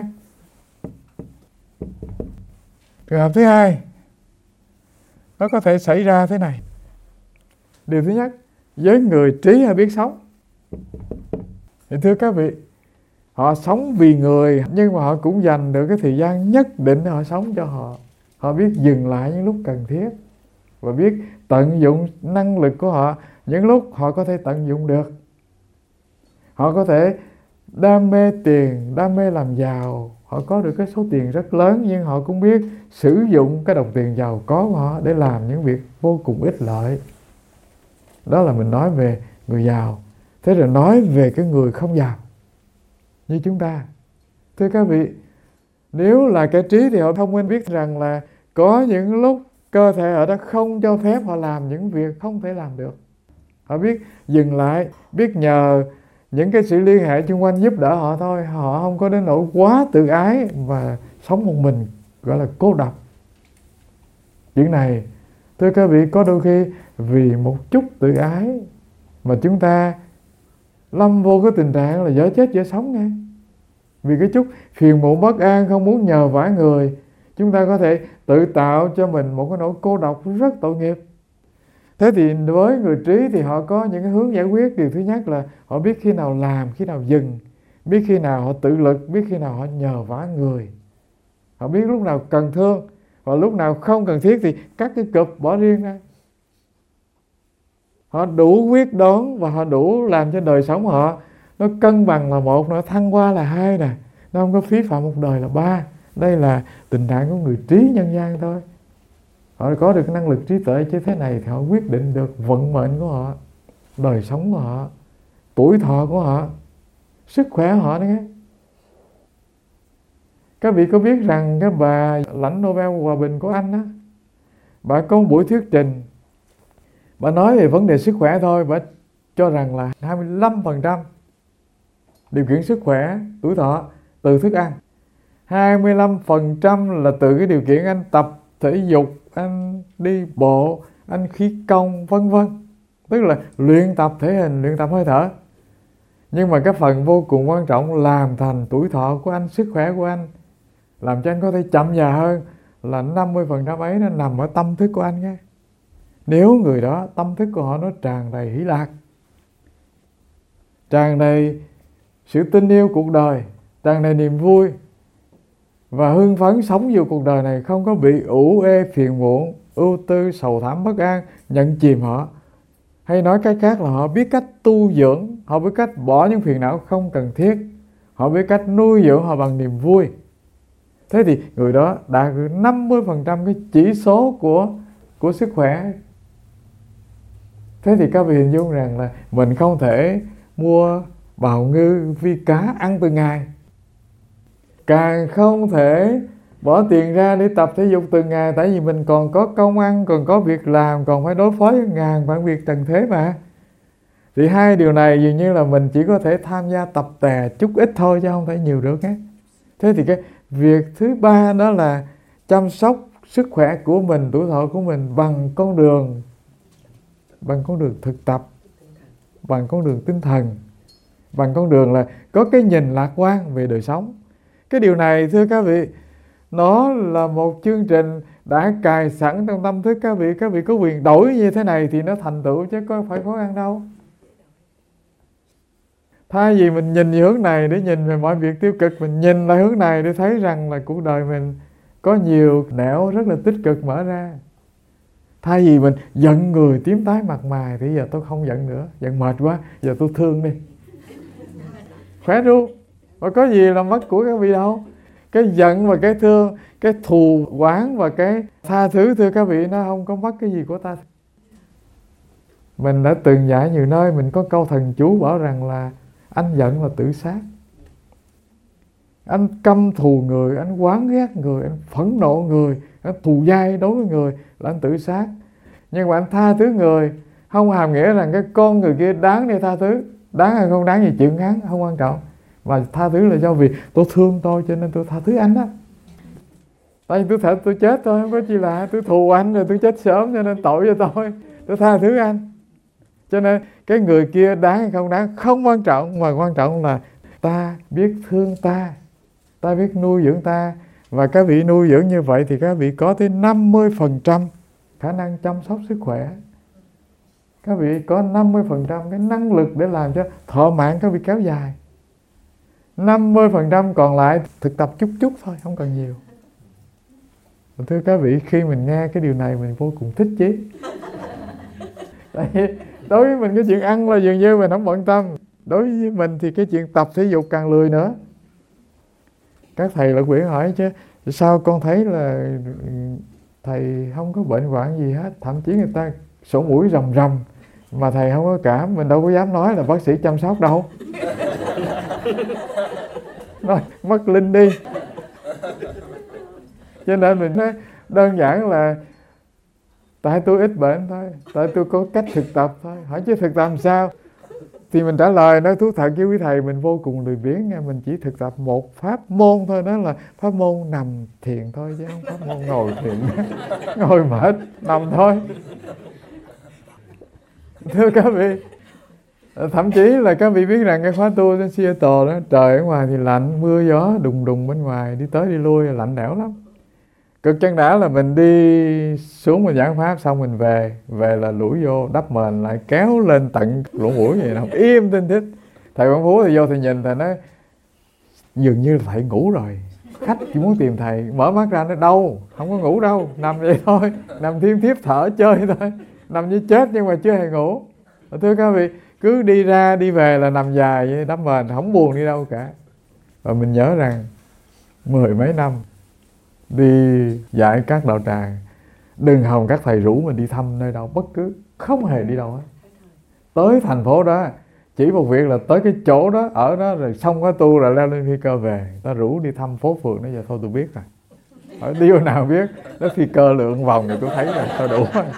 Trường hợp thứ hai, nó có thể xảy ra thế này. Điều thứ nhất, với người trí hay biết sống, thì thưa các vị, họ sống vì người, nhưng mà họ cũng dành được cái thời gian nhất định để họ sống cho họ. Họ biết dừng lại những lúc cần thiết, và biết tận dụng năng lực của họ những lúc họ có thể tận dụng được. Họ có thể đam mê tiền, đam mê làm giàu, họ có được cái số tiền rất lớn, nhưng họ cũng biết sử dụng cái đồng tiền giàu có của họ để làm những việc vô cùng ích lợi. Đó là mình nói về người giàu. Thế rồi nói về cái người không giàu như chúng ta. Thưa các vị, nếu là kẻ trí thì họ thông minh biết rằng là có những lúc cơ thể họ đã không cho phép họ làm những việc không thể làm được. Họ biết dừng lại, biết nhờ những cái sự liên hệ xung quanh giúp đỡ họ thôi. Họ không có đến nỗi quá tự ái và sống một mình, gọi là cô độc. Chuyện này, thưa các vị, có đôi khi vì một chút tự ái mà chúng ta lâm vô cái tình trạng là dở chết dở sống nghe. Vì cái chút phiền muộn bất an, không muốn nhờ vả người, chúng ta có thể tự tạo cho mình một cái nỗi cô độc rất tội nghiệp. Thế thì với người trí thì họ có những cái hướng giải quyết. Điều thứ nhất là họ biết khi nào làm, khi nào dừng, biết khi nào họ tự lực, biết khi nào họ nhờ vả người. Họ biết lúc nào cần thương và lúc nào không cần thiết thì cắt cái cụp bỏ riêng ra. Họ đủ quyết đoán và họ đủ làm cho đời sống họ nó cân bằng là một, nó thăng hoa là hai nè, nó không có phí phạm một đời là ba. Đây là tình trạng của người trí nhân gian thôi. Họ có được năng lực trí tuệ như thế này thì họ quyết định được vận mệnh của họ, đời sống của họ, tuổi thọ của họ, sức khỏe của họ đấy. Các vị có biết rằng cái bà lãnh Nobel Hòa bình của Anh á, bà có một buổi thuyết trình, bà nói về vấn đề sức khỏe thôi. Bà cho rằng là hai mươi lăm phần trăm điều kiện sức khỏe, tuổi thọ từ thức ăn, hai mươi lăm phần trăm là từ cái điều kiện anh tập thể dục, anh đi bộ, anh khí công, vân vân. Tức là luyện tập thể hình, luyện tập hơi thở. Nhưng mà cái phần vô cùng quan trọng làm thành tuổi thọ của anh, sức khỏe của anh, làm cho anh có thể chậm già hơn, là năm mươi phần trăm ấy nó nằm ở tâm thức của anh nghe. Nếu người đó tâm thức của họ nó tràn đầy hỷ lạc, tràn đầy sự tin yêu cuộc đời, tràn đầy niềm vui và hưng phấn sống vô cuộc đời này, không có bị ủ ê phiền muộn, ưu tư, sầu thảm, bất an nhận chìm họ. Hay nói cách khác là họ biết cách tu dưỡng, họ biết cách bỏ những phiền não không cần thiết, họ biết cách nuôi dưỡng họ bằng niềm vui. Thế thì người đó đạt được năm mươi phần trăm cái chỉ số của, của sức khỏe. Thế thì các vị hình dung rằng là mình không thể mua bào ngư vi cá ăn từng ngày, càng không thể bỏ tiền ra để tập thể dục từng ngày, tại vì mình còn có công ăn, còn có việc làm, còn phải đối phó với ngàn vạn việc trần thế mà. Thì hai điều này dường như là mình chỉ có thể tham gia tập tè chút ít thôi chứ không thể nhiều được hết. Thế thì cái việc thứ ba đó là chăm sóc sức khỏe của mình, tuổi thọ của mình bằng con đường bằng con đường thực tập, bằng con đường tinh thần, bằng con đường là có cái nhìn lạc quan về đời sống. Cái điều này thưa các vị, nó là một chương trình đã cài sẵn trong tâm thức các vị. Các vị có quyền đổi như thế này thì nó thành tựu chứ có phải khó khăn đâu. Thay vì mình nhìn về hướng này để nhìn về mọi việc tiêu cực, mình nhìn lại hướng này để thấy rằng là cuộc đời mình có nhiều nẻo rất là tích cực mở ra. Thay vì mình giận người tím tái mặt mày thì giờ tôi không giận nữa, giận mệt quá, giờ tôi thương đi, khỏe ru. Mà có gì là mất của các vị đâu. Cái giận và cái thương, cái thù oán và cái tha thứ thưa các vị, nó không có mất cái gì của ta. Mình đã từng dạy nhiều nơi, mình có câu thần chú bảo rằng là anh giận là tự sát. Anh căm thù người, anh oán ghét người, anh phẫn nộ người, anh thù dai đối với người là anh tự sát. Nhưng mà anh tha thứ người không hàm nghĩa rằng cái con người kia đáng để tha thứ. Đáng hay không đáng gì chuyện hắn không quan trọng. Mà tha thứ là do vì tôi thương tôi cho nên tôi tha thứ anh đó. Tại vì tôi thật tôi chết thôi, không có chi lạ. Tôi thù anh rồi tôi chết sớm cho nên tội cho tôi. Tôi tha thứ anh. Cho nên cái người kia đáng hay không đáng không quan trọng. Mà quan trọng là ta biết thương ta, ta biết nuôi dưỡng ta. Và các vị nuôi dưỡng như vậy thì các vị có tới năm mươi phần trăm khả năng chăm sóc sức khỏe. Các vị có năm mươi phần trăm cái năng lực để làm cho thọ mạng các vị kéo dài. năm mươi phần trăm còn lại thực tập chút chút thôi, không cần nhiều. Thưa các vị, khi mình nghe cái điều này mình vô cùng thích chí. Tại vì đối với mình cái chuyện ăn là dường như mình không bận tâm. Đối với mình thì cái chuyện tập thể dục càng lười nữa. Các thầy là quyển hỏi chứ sao con thấy là thầy không có bệnh hoạn gì hết, thậm chí người ta sổ mũi rầm rầm mà thầy không có cảm. Mình đâu có dám nói là bác sĩ chăm sóc đâu. Nói mất linh đi. Cho nên mình nói đơn giản là tại tôi ít bệnh thôi, tại tôi có cách thực tập thôi. Hỏi chứ thực tập làm sao? Thì mình trả lời nói thú thật với quý thầy, mình vô cùng lười biếng nha. Mình chỉ thực tập một pháp môn thôi, đó là pháp môn nằm thiền thôi, chứ không pháp môn ngồi thiền. Ngồi mệt, nằm thôi. Thưa các vị, thậm chí là các vị biết rằng cái khóa tu trên Seattle đó, trời ở ngoài thì lạnh, mưa gió đùng đùng bên ngoài, đi tới đi lui lạnh lẽo lắm. Cực chân đã là mình đi xuống mình giảng pháp xong mình về. Về là lủi vô đắp mền lại kéo lên tận lỗ mũi vậy, không im tinh thích. Thầy Quảng Phú thì vô thì nhìn thầy nói dường như là thầy ngủ rồi. Khách chỉ muốn tìm thầy, mở mắt ra nói đâu, không có ngủ đâu, nằm vậy thôi, nằm thiêm thiếp thở chơi thôi, nằm như chết nhưng mà chưa hề ngủ. Thưa các vị, cứ đi ra đi về là nằm dài vậy, đắp mền, không buồn đi đâu cả. Và mình nhớ rằng mười mấy năm đi dạy các đạo tràng, đừng hòng các thầy rủ mình đi thăm nơi đâu, bất cứ, không hề đi đâu hết. Tới thành phố đó, chỉ một việc là tới cái chỗ đó, ở đó rồi xong cái tu rồi leo lên phi cơ về. Ta rủ đi thăm phố phường, nói giờ thôi tôi biết rồi. Ở đi vô nào biết, nó phi cơ lượn vòng thì tôi thấy rồi, thôi đủ rồi.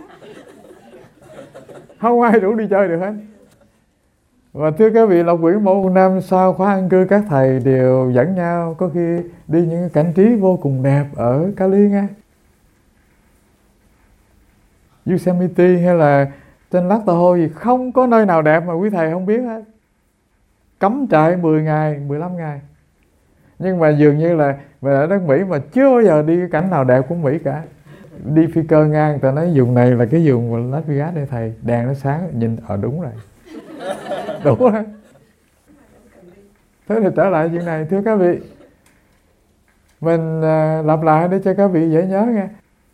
Không ai rủ đi chơi được hết. Và thưa các vị, Lộc Quyển mỗi một năm sau khóa an cư các thầy đều dẫn nhau, có khi đi những cái cảnh trí vô cùng đẹp ở Cali nghe. Yosemite hay là trên Lắc Tahoe gì không có nơi nào đẹp mà quý thầy không biết hết. Cắm trại mười ngày, mười lăm ngày. Nhưng mà dường như là mình ở đất Mỹ mà chưa bao giờ đi cái cảnh nào đẹp của Mỹ cả. Đi phi cơ ngang, người ta nói vùng này là cái vùng Las Vegas đây thầy, đèn nó sáng, nhìn ở đúng rồi. Đúng rồi. Thế thì trở lại chuyện này, thưa các vị, mình à, lặp lại để cho các vị dễ nhớ nghe.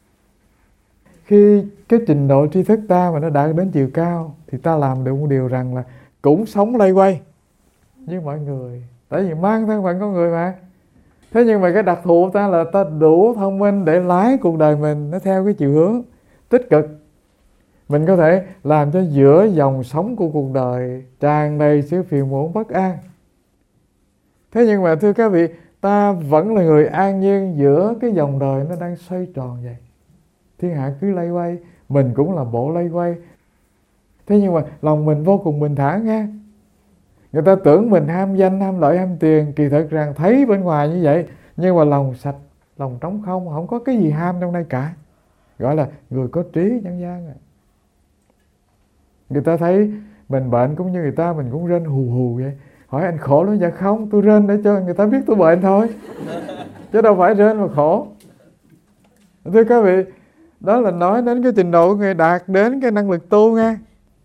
Khi cái trình độ tri thức ta mà nó đạt đến chiều cao thì ta làm được một điều rằng là cũng sống lây quay như mọi người, tại vì mang thân phận con người mà. Thế nhưng mà cái đặc thù của ta là ta đủ thông minh để lái cuộc đời mình nó theo cái chiều hướng tích cực. Mình có thể làm cho giữa dòng sống của cuộc đời tràn đầy sự phiền muộn bất an. Thế nhưng mà thưa các vị, ta vẫn là người an nhiên giữa cái dòng đời nó đang xoay tròn vậy. Thiên hạ cứ lay quay, mình cũng là bộ lay quay. Thế nhưng mà lòng mình vô cùng bình thản nha. Người ta tưởng mình ham danh, ham lợi, ham tiền, kỳ thực rằng thấy bên ngoài như vậy, nhưng mà lòng sạch, lòng trống không, không có cái gì ham trong đây cả. Gọi là người có trí nhân gian à. Người ta thấy mình bệnh cũng như người ta, mình cũng rên hù hù vậy. Hỏi anh khổ lắm, dạ không, tôi rên để cho người ta biết tôi bệnh thôi, chứ đâu phải rên mà khổ. Thưa các vị, đó là nói đến cái trình độ của người đạt đến cái năng lực tu nha.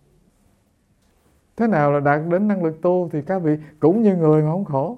Thế nào là đạt đến năng lực tu thì các vị cũng như người mà không khổ.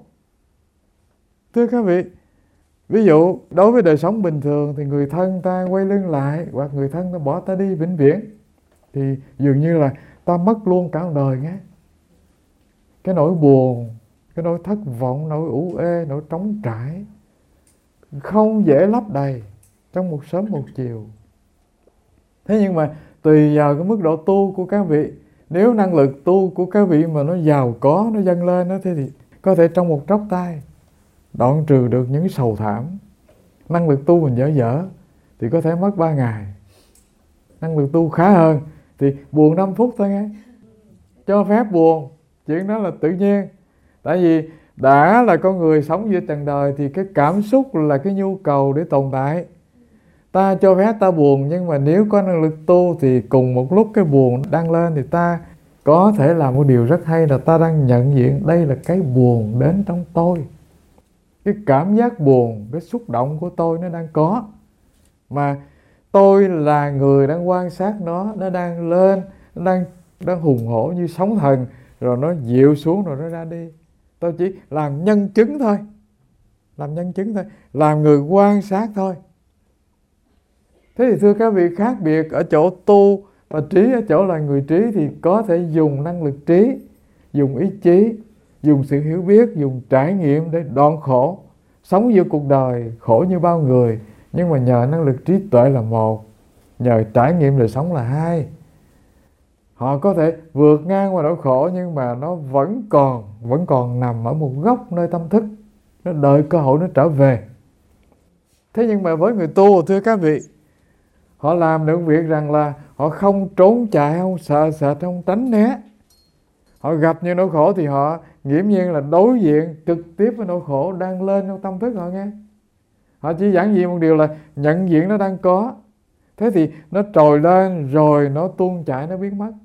Thưa các vị, ví dụ đối với đời sống bình thường thì người thân ta quay lưng lại, hoặc người thân ta bỏ ta đi vĩnh viễn, thì dường như là ta mất luôn cả một đời nhé. Cái nỗi buồn, cái nỗi thất vọng, nỗi ủ ê, nỗi trống trải không dễ lấp đầy trong một sớm một chiều. Thế nhưng mà tùy vào cái mức độ tu của các vị, nếu năng lực tu của các vị mà nó giàu có, nó dâng lên đó, thế thì có thể trong một tróc tay đoạn trừ được những sầu thảm. Năng lực tu mình dở dở thì có thể mất ba ngày. Năng lực tu khá hơn thì buồn năm phút thôi nghe. Cho phép buồn, chuyện đó là tự nhiên. Tại vì đã là con người sống giữa trần đời thì cái cảm xúc là cái nhu cầu để tồn tại. Ta cho phép ta buồn, nhưng mà nếu có năng lực tu thì cùng một lúc cái buồn đang lên thì ta có thể làm một điều rất hay là ta đang nhận diện đây là cái buồn đến trong tôi. Cái cảm giác buồn, cái xúc động của tôi nó đang có. Mà tôi là người đang quan sát nó, nó đang lên, nó đang, đang hùng hổ như sóng thần, rồi nó dịu xuống rồi nó ra đi. Tôi chỉ làm nhân chứng thôi. Làm nhân chứng thôi, làm người quan sát thôi. Thế thì thưa các vị, khác biệt ở chỗ tu và trí, ở chỗ là người trí thì có thể dùng năng lực trí, dùng ý chí, dùng sự hiểu biết, dùng trải nghiệm để đoạn khổ, sống giữa cuộc đời khổ như bao người, nhưng mà nhờ năng lực trí tuệ là một, nhờ trải nghiệm đời sống là hai. Họ có thể vượt ngang qua nỗi khổ, nhưng mà nó vẫn còn vẫn còn nằm ở một góc nơi tâm thức, nó đợi cơ hội nó trở về. Thế nhưng mà với người tu, thưa các vị, họ làm được việc rằng là họ không trốn chạy, không sợ sợ, không tránh né. Họ gặp những nỗi khổ thì họ nghiễm nhiên là đối diện trực tiếp với nỗi khổ đang lên trong tâm thức họ nghe. Họ chỉ giản dị một điều là nhận diện nó đang có. Thế thì nó trồi lên rồi nó tuôn chảy, nó biến mất.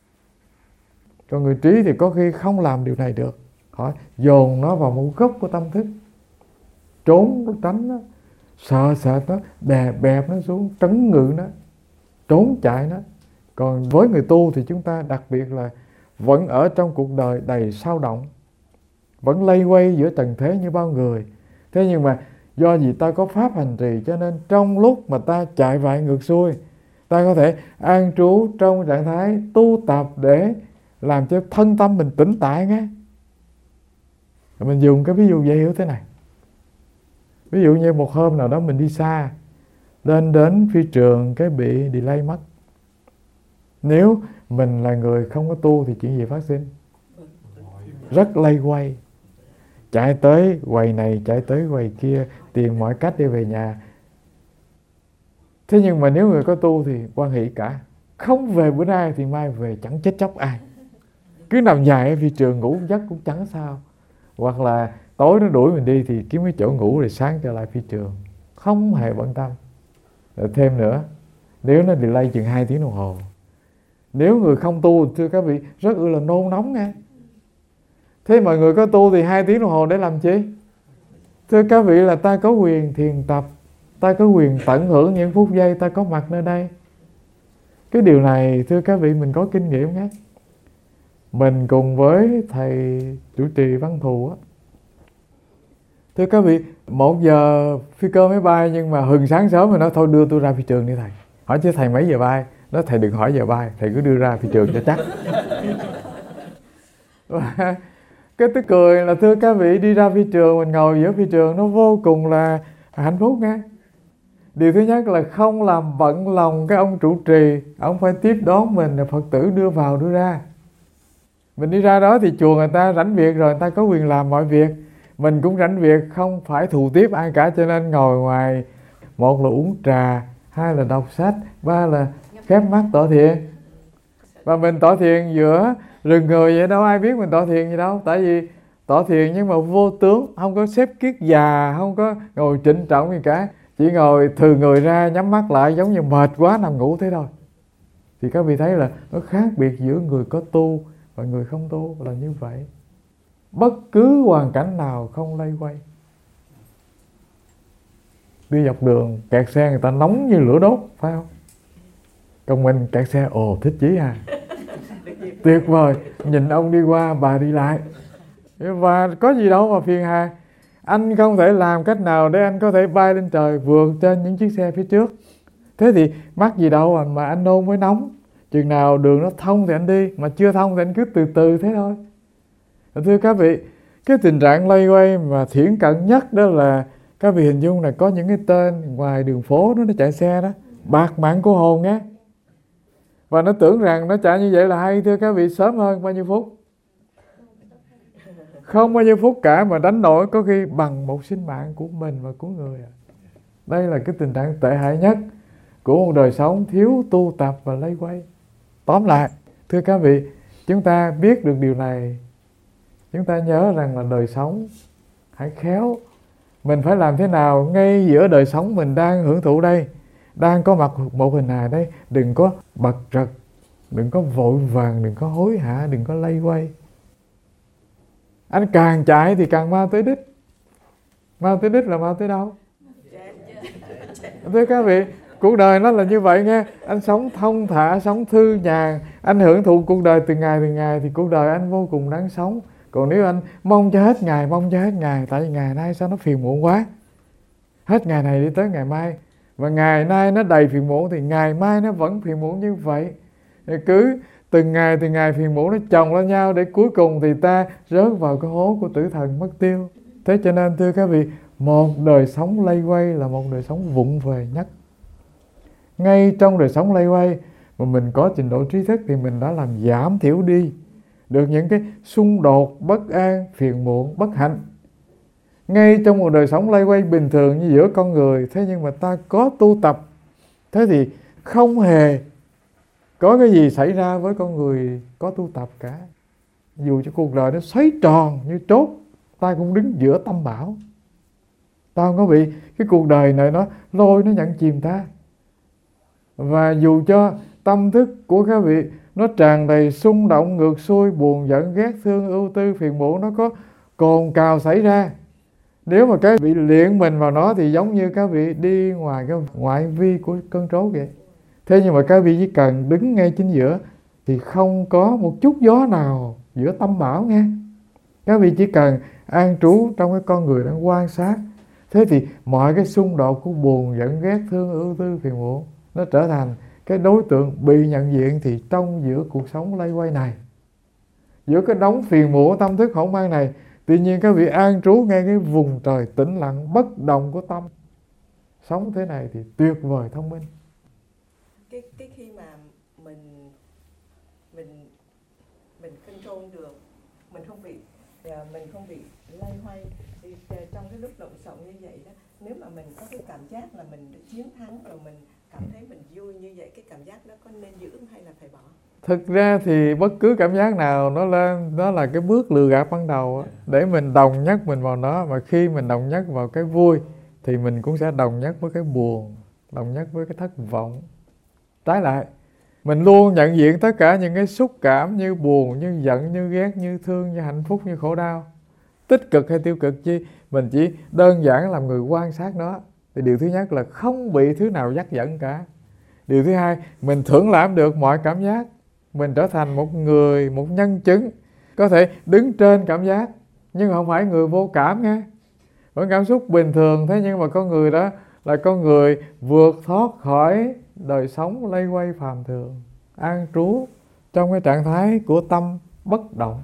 Còn người trí thì có khi không làm điều này được. Họ dồn nó vào một góc của tâm thức, trốn, tránh nó. sợ sợ nó đè bẹp nó xuống, trấn ngự nó, trốn chạy nó. Còn với người tu thì chúng ta đặc biệt là vẫn ở trong cuộc đời đầy sao động, vẫn lây quay giữa trần thế như bao người. Thế nhưng mà do vì ta có pháp hành trì, cho nên trong lúc mà ta chạy vại ngược xuôi, ta có thể an trú trong trạng thái tu tập để làm cho thân tâm mình tĩnh tại nghe. Mình dùng cái ví dụ dễ hiểu thế này. Ví dụ như một hôm nào đó mình đi xa, lên đến phi trường cái bị delay mất. Nếu mình là người không có tu thì chuyện gì phát sinh? Rất lây quay, chạy tới quầy này, chạy tới quầy kia, tìm mọi cách để về nhà. Thế nhưng mà nếu người có tu thì quan hệ cả, không về bữa nay thì mai về chẳng chết chóc ai. Cứ nằm dài ở phi trường ngủ giấc cũng chẳng sao. Hoặc là tối nó đuổi mình đi thì kiếm cái chỗ ngủ rồi sáng trở lại phi trường, không hề bận tâm. Rồi thêm nữa, nếu nó delay chừng hai tiếng đồng hồ, nếu người không tu thưa các vị rất là nôn nóng nghe. Thế mà người có tu thì hai tiếng đồng hồ để làm chi? Thưa các vị là ta có quyền thiền tập, ta có quyền tận hưởng những phút giây ta có mặt nơi đây. Cái điều này thưa các vị mình có kinh nghiệm nhé. Mình cùng với thầy chủ trì Văn Thù á, thưa các vị, một giờ phi cơ máy bay, nhưng mà hừng sáng sớm mình nói thôi đưa tôi ra phi trường đi thầy. Hỏi chứ thầy mấy giờ bay? Nói thầy đừng hỏi giờ bay, thầy cứ đưa ra phi trường cho chắc. Cái tức cười là thưa các vị, đi ra phi trường, mình ngồi giữa phi trường nó vô cùng là hạnh phúc nghe. Điều thứ nhất là không làm bận lòng cái ông trụ trì, ông phải tiếp đón mình, là Phật tử đưa vào đưa ra. Mình đi ra đó thì chùa người ta rảnh việc rồi, người ta có quyền làm mọi việc. Mình cũng rảnh việc, không phải thù tiếp ai cả, cho nên ngồi ngoài, một là uống trà, hai là đọc sách, ba là khép mắt tỏ thiền. Và mình tỏ thiền giữa rừng người vậy đâu ai biết mình tỏ thiền gì đâu. Tại vì tỏ thiền nhưng mà vô tướng, không có xếp kiết già, không có ngồi trịnh trọng gì cả. Chỉ ngồi thừ người ra, nhắm mắt lại giống như mệt quá nằm ngủ thế thôi. Thì các vị thấy là nó khác biệt giữa người có tu và người không tu là như vậy. Bất cứ hoàn cảnh nào không lay quay. Đi dọc đường kẹt xe người ta nóng như lửa đốt, phải không? Còn mình kẹt xe, ồ thích chí à, tuyệt vời, nhìn ông đi qua bà đi lại. Và có gì đâu mà phiền hà. Anh không thể làm cách nào để anh có thể bay lên trời vượt trên những chiếc xe phía trước. Thế thì mắc gì đâu mà anh nôn mới nóng. Chừng nào đường nó thông thì anh đi, mà chưa thông thì anh cứ từ từ thế thôi. Thưa các vị, cái tình trạng lay quay mà thiển cận nhất đó là các vị hình dung là có những cái tên ngoài đường phố đó, nó chạy xe đó, bạc mạng cô hồn nhé. Và nó tưởng rằng nó chạy như vậy là hay. Thưa các vị, sớm hơn bao nhiêu phút? Không bao nhiêu phút cả, mà đánh đổi có khi bằng một sinh mạng của mình và của người. Đây là cái tình trạng tệ hại nhất của một đời sống thiếu tu tập và lay quay. Tóm lại, thưa các vị, chúng ta biết được điều này, chúng ta nhớ rằng là đời sống hãy khéo. Mình phải làm thế nào ngay giữa đời sống mình đang hưởng thụ đây, đang có mặt một hình hài đây, đừng có bật rật, đừng có vội vàng, đừng có hối hả, đừng có lay quay. Anh càng chạy thì càng mau tới đích. Mau tới đích là mau tới đâu? Thưa các vị, cuộc đời nó là như vậy nghe. Anh sống thông thả, sống thư nhàn, anh hưởng thụ cuộc đời từng ngày từng ngày thì cuộc đời anh vô cùng đáng sống. Còn nếu anh mong cho hết ngày, mong cho hết ngày, tại vì ngày nay sao nó phiền muộn quá. Hết ngày này đi tới ngày mai, và ngày nay nó đầy phiền muộn thì ngày mai nó vẫn phiền muộn như vậy. Thì cứ từng ngày từng ngày phiền muộn nó chồng lên nhau, để cuối cùng thì ta rớt vào cái hố của tử thần mất tiêu. Thế cho nên thưa các vị, một đời sống lay quay là một đời sống vụng về nhất. Ngay trong đời sống lay quay mà mình có trình độ trí thức thì mình đã làm giảm thiểu đi được những cái xung đột, bất an, phiền muộn, bất hạnh. Ngay trong một đời sống lay quay bình thường như giữa con người, thế nhưng mà ta có tu tập, thế thì không hề có cái gì xảy ra với con người có tu tập cả. Dù cho cuộc đời nó xoáy tròn như trốt, ta cũng đứng giữa tâm bão. Ta không có bị cái cuộc đời này nó lôi, nó nhận chìm ta. Và dù cho tâm thức của các vị nó tràn đầy xung động, ngược xuôi, buồn giận, ghét thương, ưu tư, phiền muộn, nó có cồn cào xảy ra, Nếu mà các vị luyện mình vào nó thì giống như các vị đi ngoài cái ngoại vi của cơn trốt vậy. Thế nhưng mà các vị chỉ cần đứng ngay chính giữa thì không có một chút gió nào giữa tâm bảo nghe. Các vị chỉ cần an trú trong cái con người đang quan sát. Thế thì mọi cái xung đột của buồn, giận, ghét, thương, ưu tư, phiền muộn nó trở thành cái đối tượng bị nhận diện. Thì trong giữa cuộc sống lay quay này, giữa cái đống phiền muộn tâm thức hỗn mang này, tự nhiên các vị an trú ngay cái vùng trời tĩnh lặng bất động của tâm. Sống thế này thì tuyệt vời thông minh. Cái cái khi mà mình mình mình control được, mình không bị mình không bị lay hoay thì trong cái lúc lộn xộn như vậy đó, nếu mà mình có cái cảm giác là mình chiến thắng rồi mình cảm thấy mình vui như vậy, cái cảm giác đó có nên giữ hay là phải bỏ? Thực ra thì bất cứ cảm giác nào nó lên, đó là cái bước lừa gạt ban đầu á, để mình đồng nhất mình vào nó. Mà khi mình đồng nhất vào cái vui thì mình cũng sẽ đồng nhất với cái buồn, đồng nhất với cái thất vọng. Trái lại, mình luôn nhận diện tất cả những cái xúc cảm như buồn, như giận, như ghét, như thương, như hạnh phúc, như khổ đau, tích cực hay tiêu cực chi, mình chỉ đơn giản làm người quan sát nó. Thì điều thứ nhất là không bị thứ nào dắt dẫn cả. Điều thứ hai, mình thưởng lãm được mọi cảm giác. Mình trở thành một người, một nhân chứng có thể đứng trên cảm giác, nhưng không phải người vô cảm nghe. Vẫn cảm xúc bình thường, thế nhưng mà con người đó là con người vượt thoát khỏi đời sống lây quay phàm thường, an trú trong cái trạng thái của tâm bất động,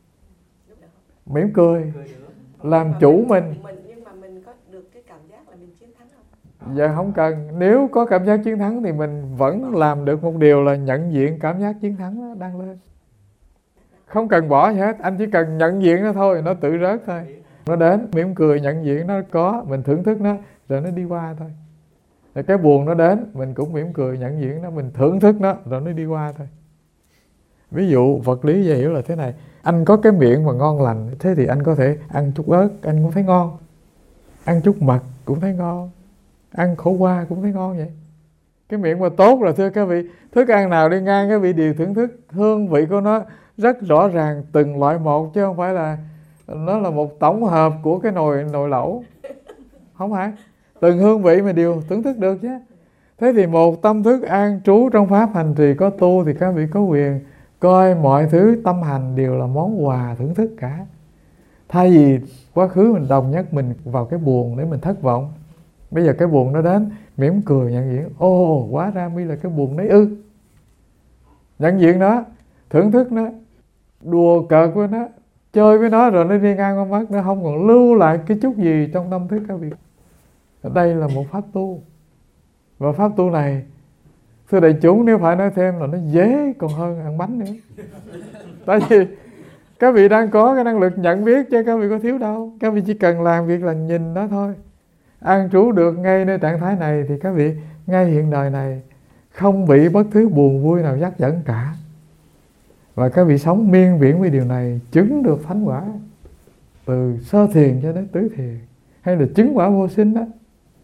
mỉm cười, làm chủ mình. Nhưng mà mình có được cái cảm giác là mình chiến thắng không? Giờ không cần. Nếu có cảm giác chiến thắng thì mình vẫn làm được một điều là nhận diện cảm giác chiến thắng đó đang lên. Không cần bỏ gì hết, anh chỉ cần nhận diện nó thôi, nó tự rớt thôi. Nó đến, mỉm cười, nhận diện nó có, mình thưởng thức nó, rồi nó đi qua thôi. Rồi cái buồn nó đến, mình cũng mỉm cười, nhận diện nó, mình thưởng thức nó, rồi nó đi qua thôi. Ví dụ vật lý dễ hiểu là thế này, anh có cái miệng mà ngon lành, thế thì anh có thể ăn chút ớt, anh cũng thấy ngon. Ăn chút mật cũng thấy ngon. Ăn khổ qua cũng thấy ngon vậy. Cái miệng mà tốt là thưa các vị, thức ăn nào đi ngang các vị đều thưởng thức. Hương vị của nó rất rõ ràng từng loại một, chứ không phải là nó là một tổng hợp của cái nồi nồi lẩu. Không phải. Từng hương vị mà đều thưởng thức được chứ. Thế thì một tâm thức an trú trong pháp hành trì có tu thì các vị có quyền coi mọi thứ tâm hành đều là món quà thưởng thức cả. Thay vì quá khứ mình đồng nhất mình vào cái buồn để mình thất vọng, bây giờ cái buồn nó đến, mỉm cười nhận diện, ồ hóa ra mi là cái buồn đấy ư. Nhận diện nó, thưởng thức nó, đùa cợt với nó, chơi với nó, rồi nó đi ngang qua mắt, nó không còn lưu lại cái chút gì trong tâm thức các vị. Đây là một pháp tu. Và pháp tu này, thưa đại chúng, nếu phải nói thêm là nó dễ còn hơn ăn bánh nữa. Tại vì các vị đang có cái năng lực nhận biết chứ các vị có thiếu đâu. Các vị chỉ cần làm việc là nhìn nó thôi. An trú được ngay nơi trạng thái này thì các vị ngay hiện đời này không bị bất thứ buồn vui nào dắt dẫn cả. Và các vị sống miên viễn với điều này, chứng được thánh quả từ sơ thiền cho đến tứ thiền, hay là chứng quả vô sinh đó.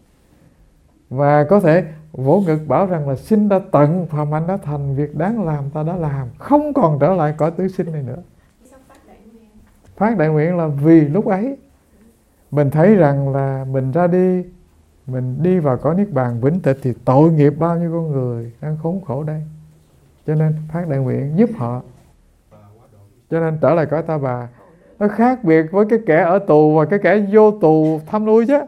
Và có thể vỗ ngực bảo rằng là sinh đã tận, phàm hạnh đã thành, việc đáng làm ta đã làm, không còn trở lại cõi tử sinh này nữa. Phát đại nguyện là vì lúc ấy mình thấy rằng là mình ra đi, mình đi vào cõi niết bàn vĩnh tịch thì tội nghiệp bao nhiêu con người đang khốn khổ đây. Cho nên phát đại nguyện giúp họ. Cho nên trở lại cõi Ta Bà, nó khác biệt với cái kẻ ở tù và cái kẻ vô tù thăm nuôi chứ.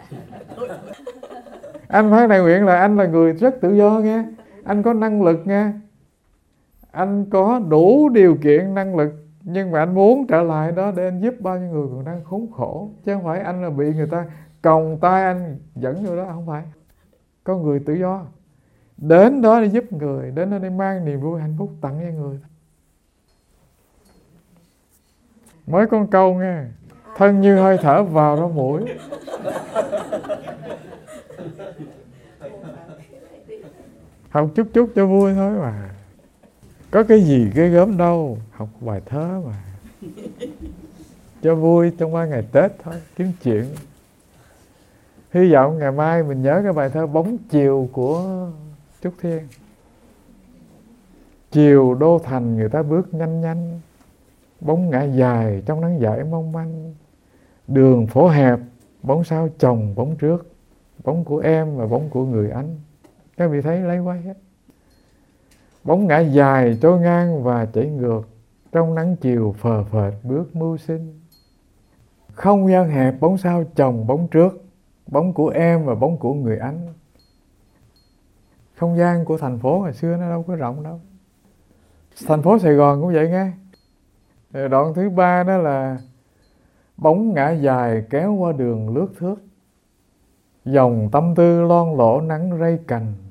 Anh phát đại nguyện là anh là người rất tự do nghe. Anh có năng lực nghe. Anh có đủ điều kiện năng lực, nhưng mà anh muốn trở lại đó để anh giúp bao nhiêu người còn đang khốn khổ. Chứ không phải anh là bị người ta còng tay anh dẫn vô đó, không phải. Có người tự do đến đó để giúp người, đến đó để mang niềm vui hạnh phúc tặng cho người. Mới con câu nghe, thân như hơi thở vào đó mũi. Học chút chút cho vui thôi mà. Có cái gì ghê gớm đâu, học bài thơ mà. Cho vui trong ba ngày Tết thôi, kiếm chuyện. Hy vọng ngày mai mình nhớ cái bài thơ Bóng Chiều của Trúc Thiên. Chiều đô thành người ta bước nhanh nhanh, bóng ngã dài trong nắng dãi mong manh. Đường phố hẹp bóng sao chồng bóng trước, bóng của em và bóng của người anh. Các vị thấy lấy quay hết. Bóng ngã dài trôi ngang và chảy ngược, trong nắng chiều phờ phệt bước mưu sinh. Không gian hẹp bóng sao chồng bóng trước, bóng của em và bóng của người anh. Không gian của thành phố ngày xưa nó đâu có rộng đâu. Thành phố Sài Gòn cũng vậy nghe. Đoạn thứ ba đó là bóng ngã dài kéo qua đường lướt thước, dòng tâm tư loang lổ nắng rây cành.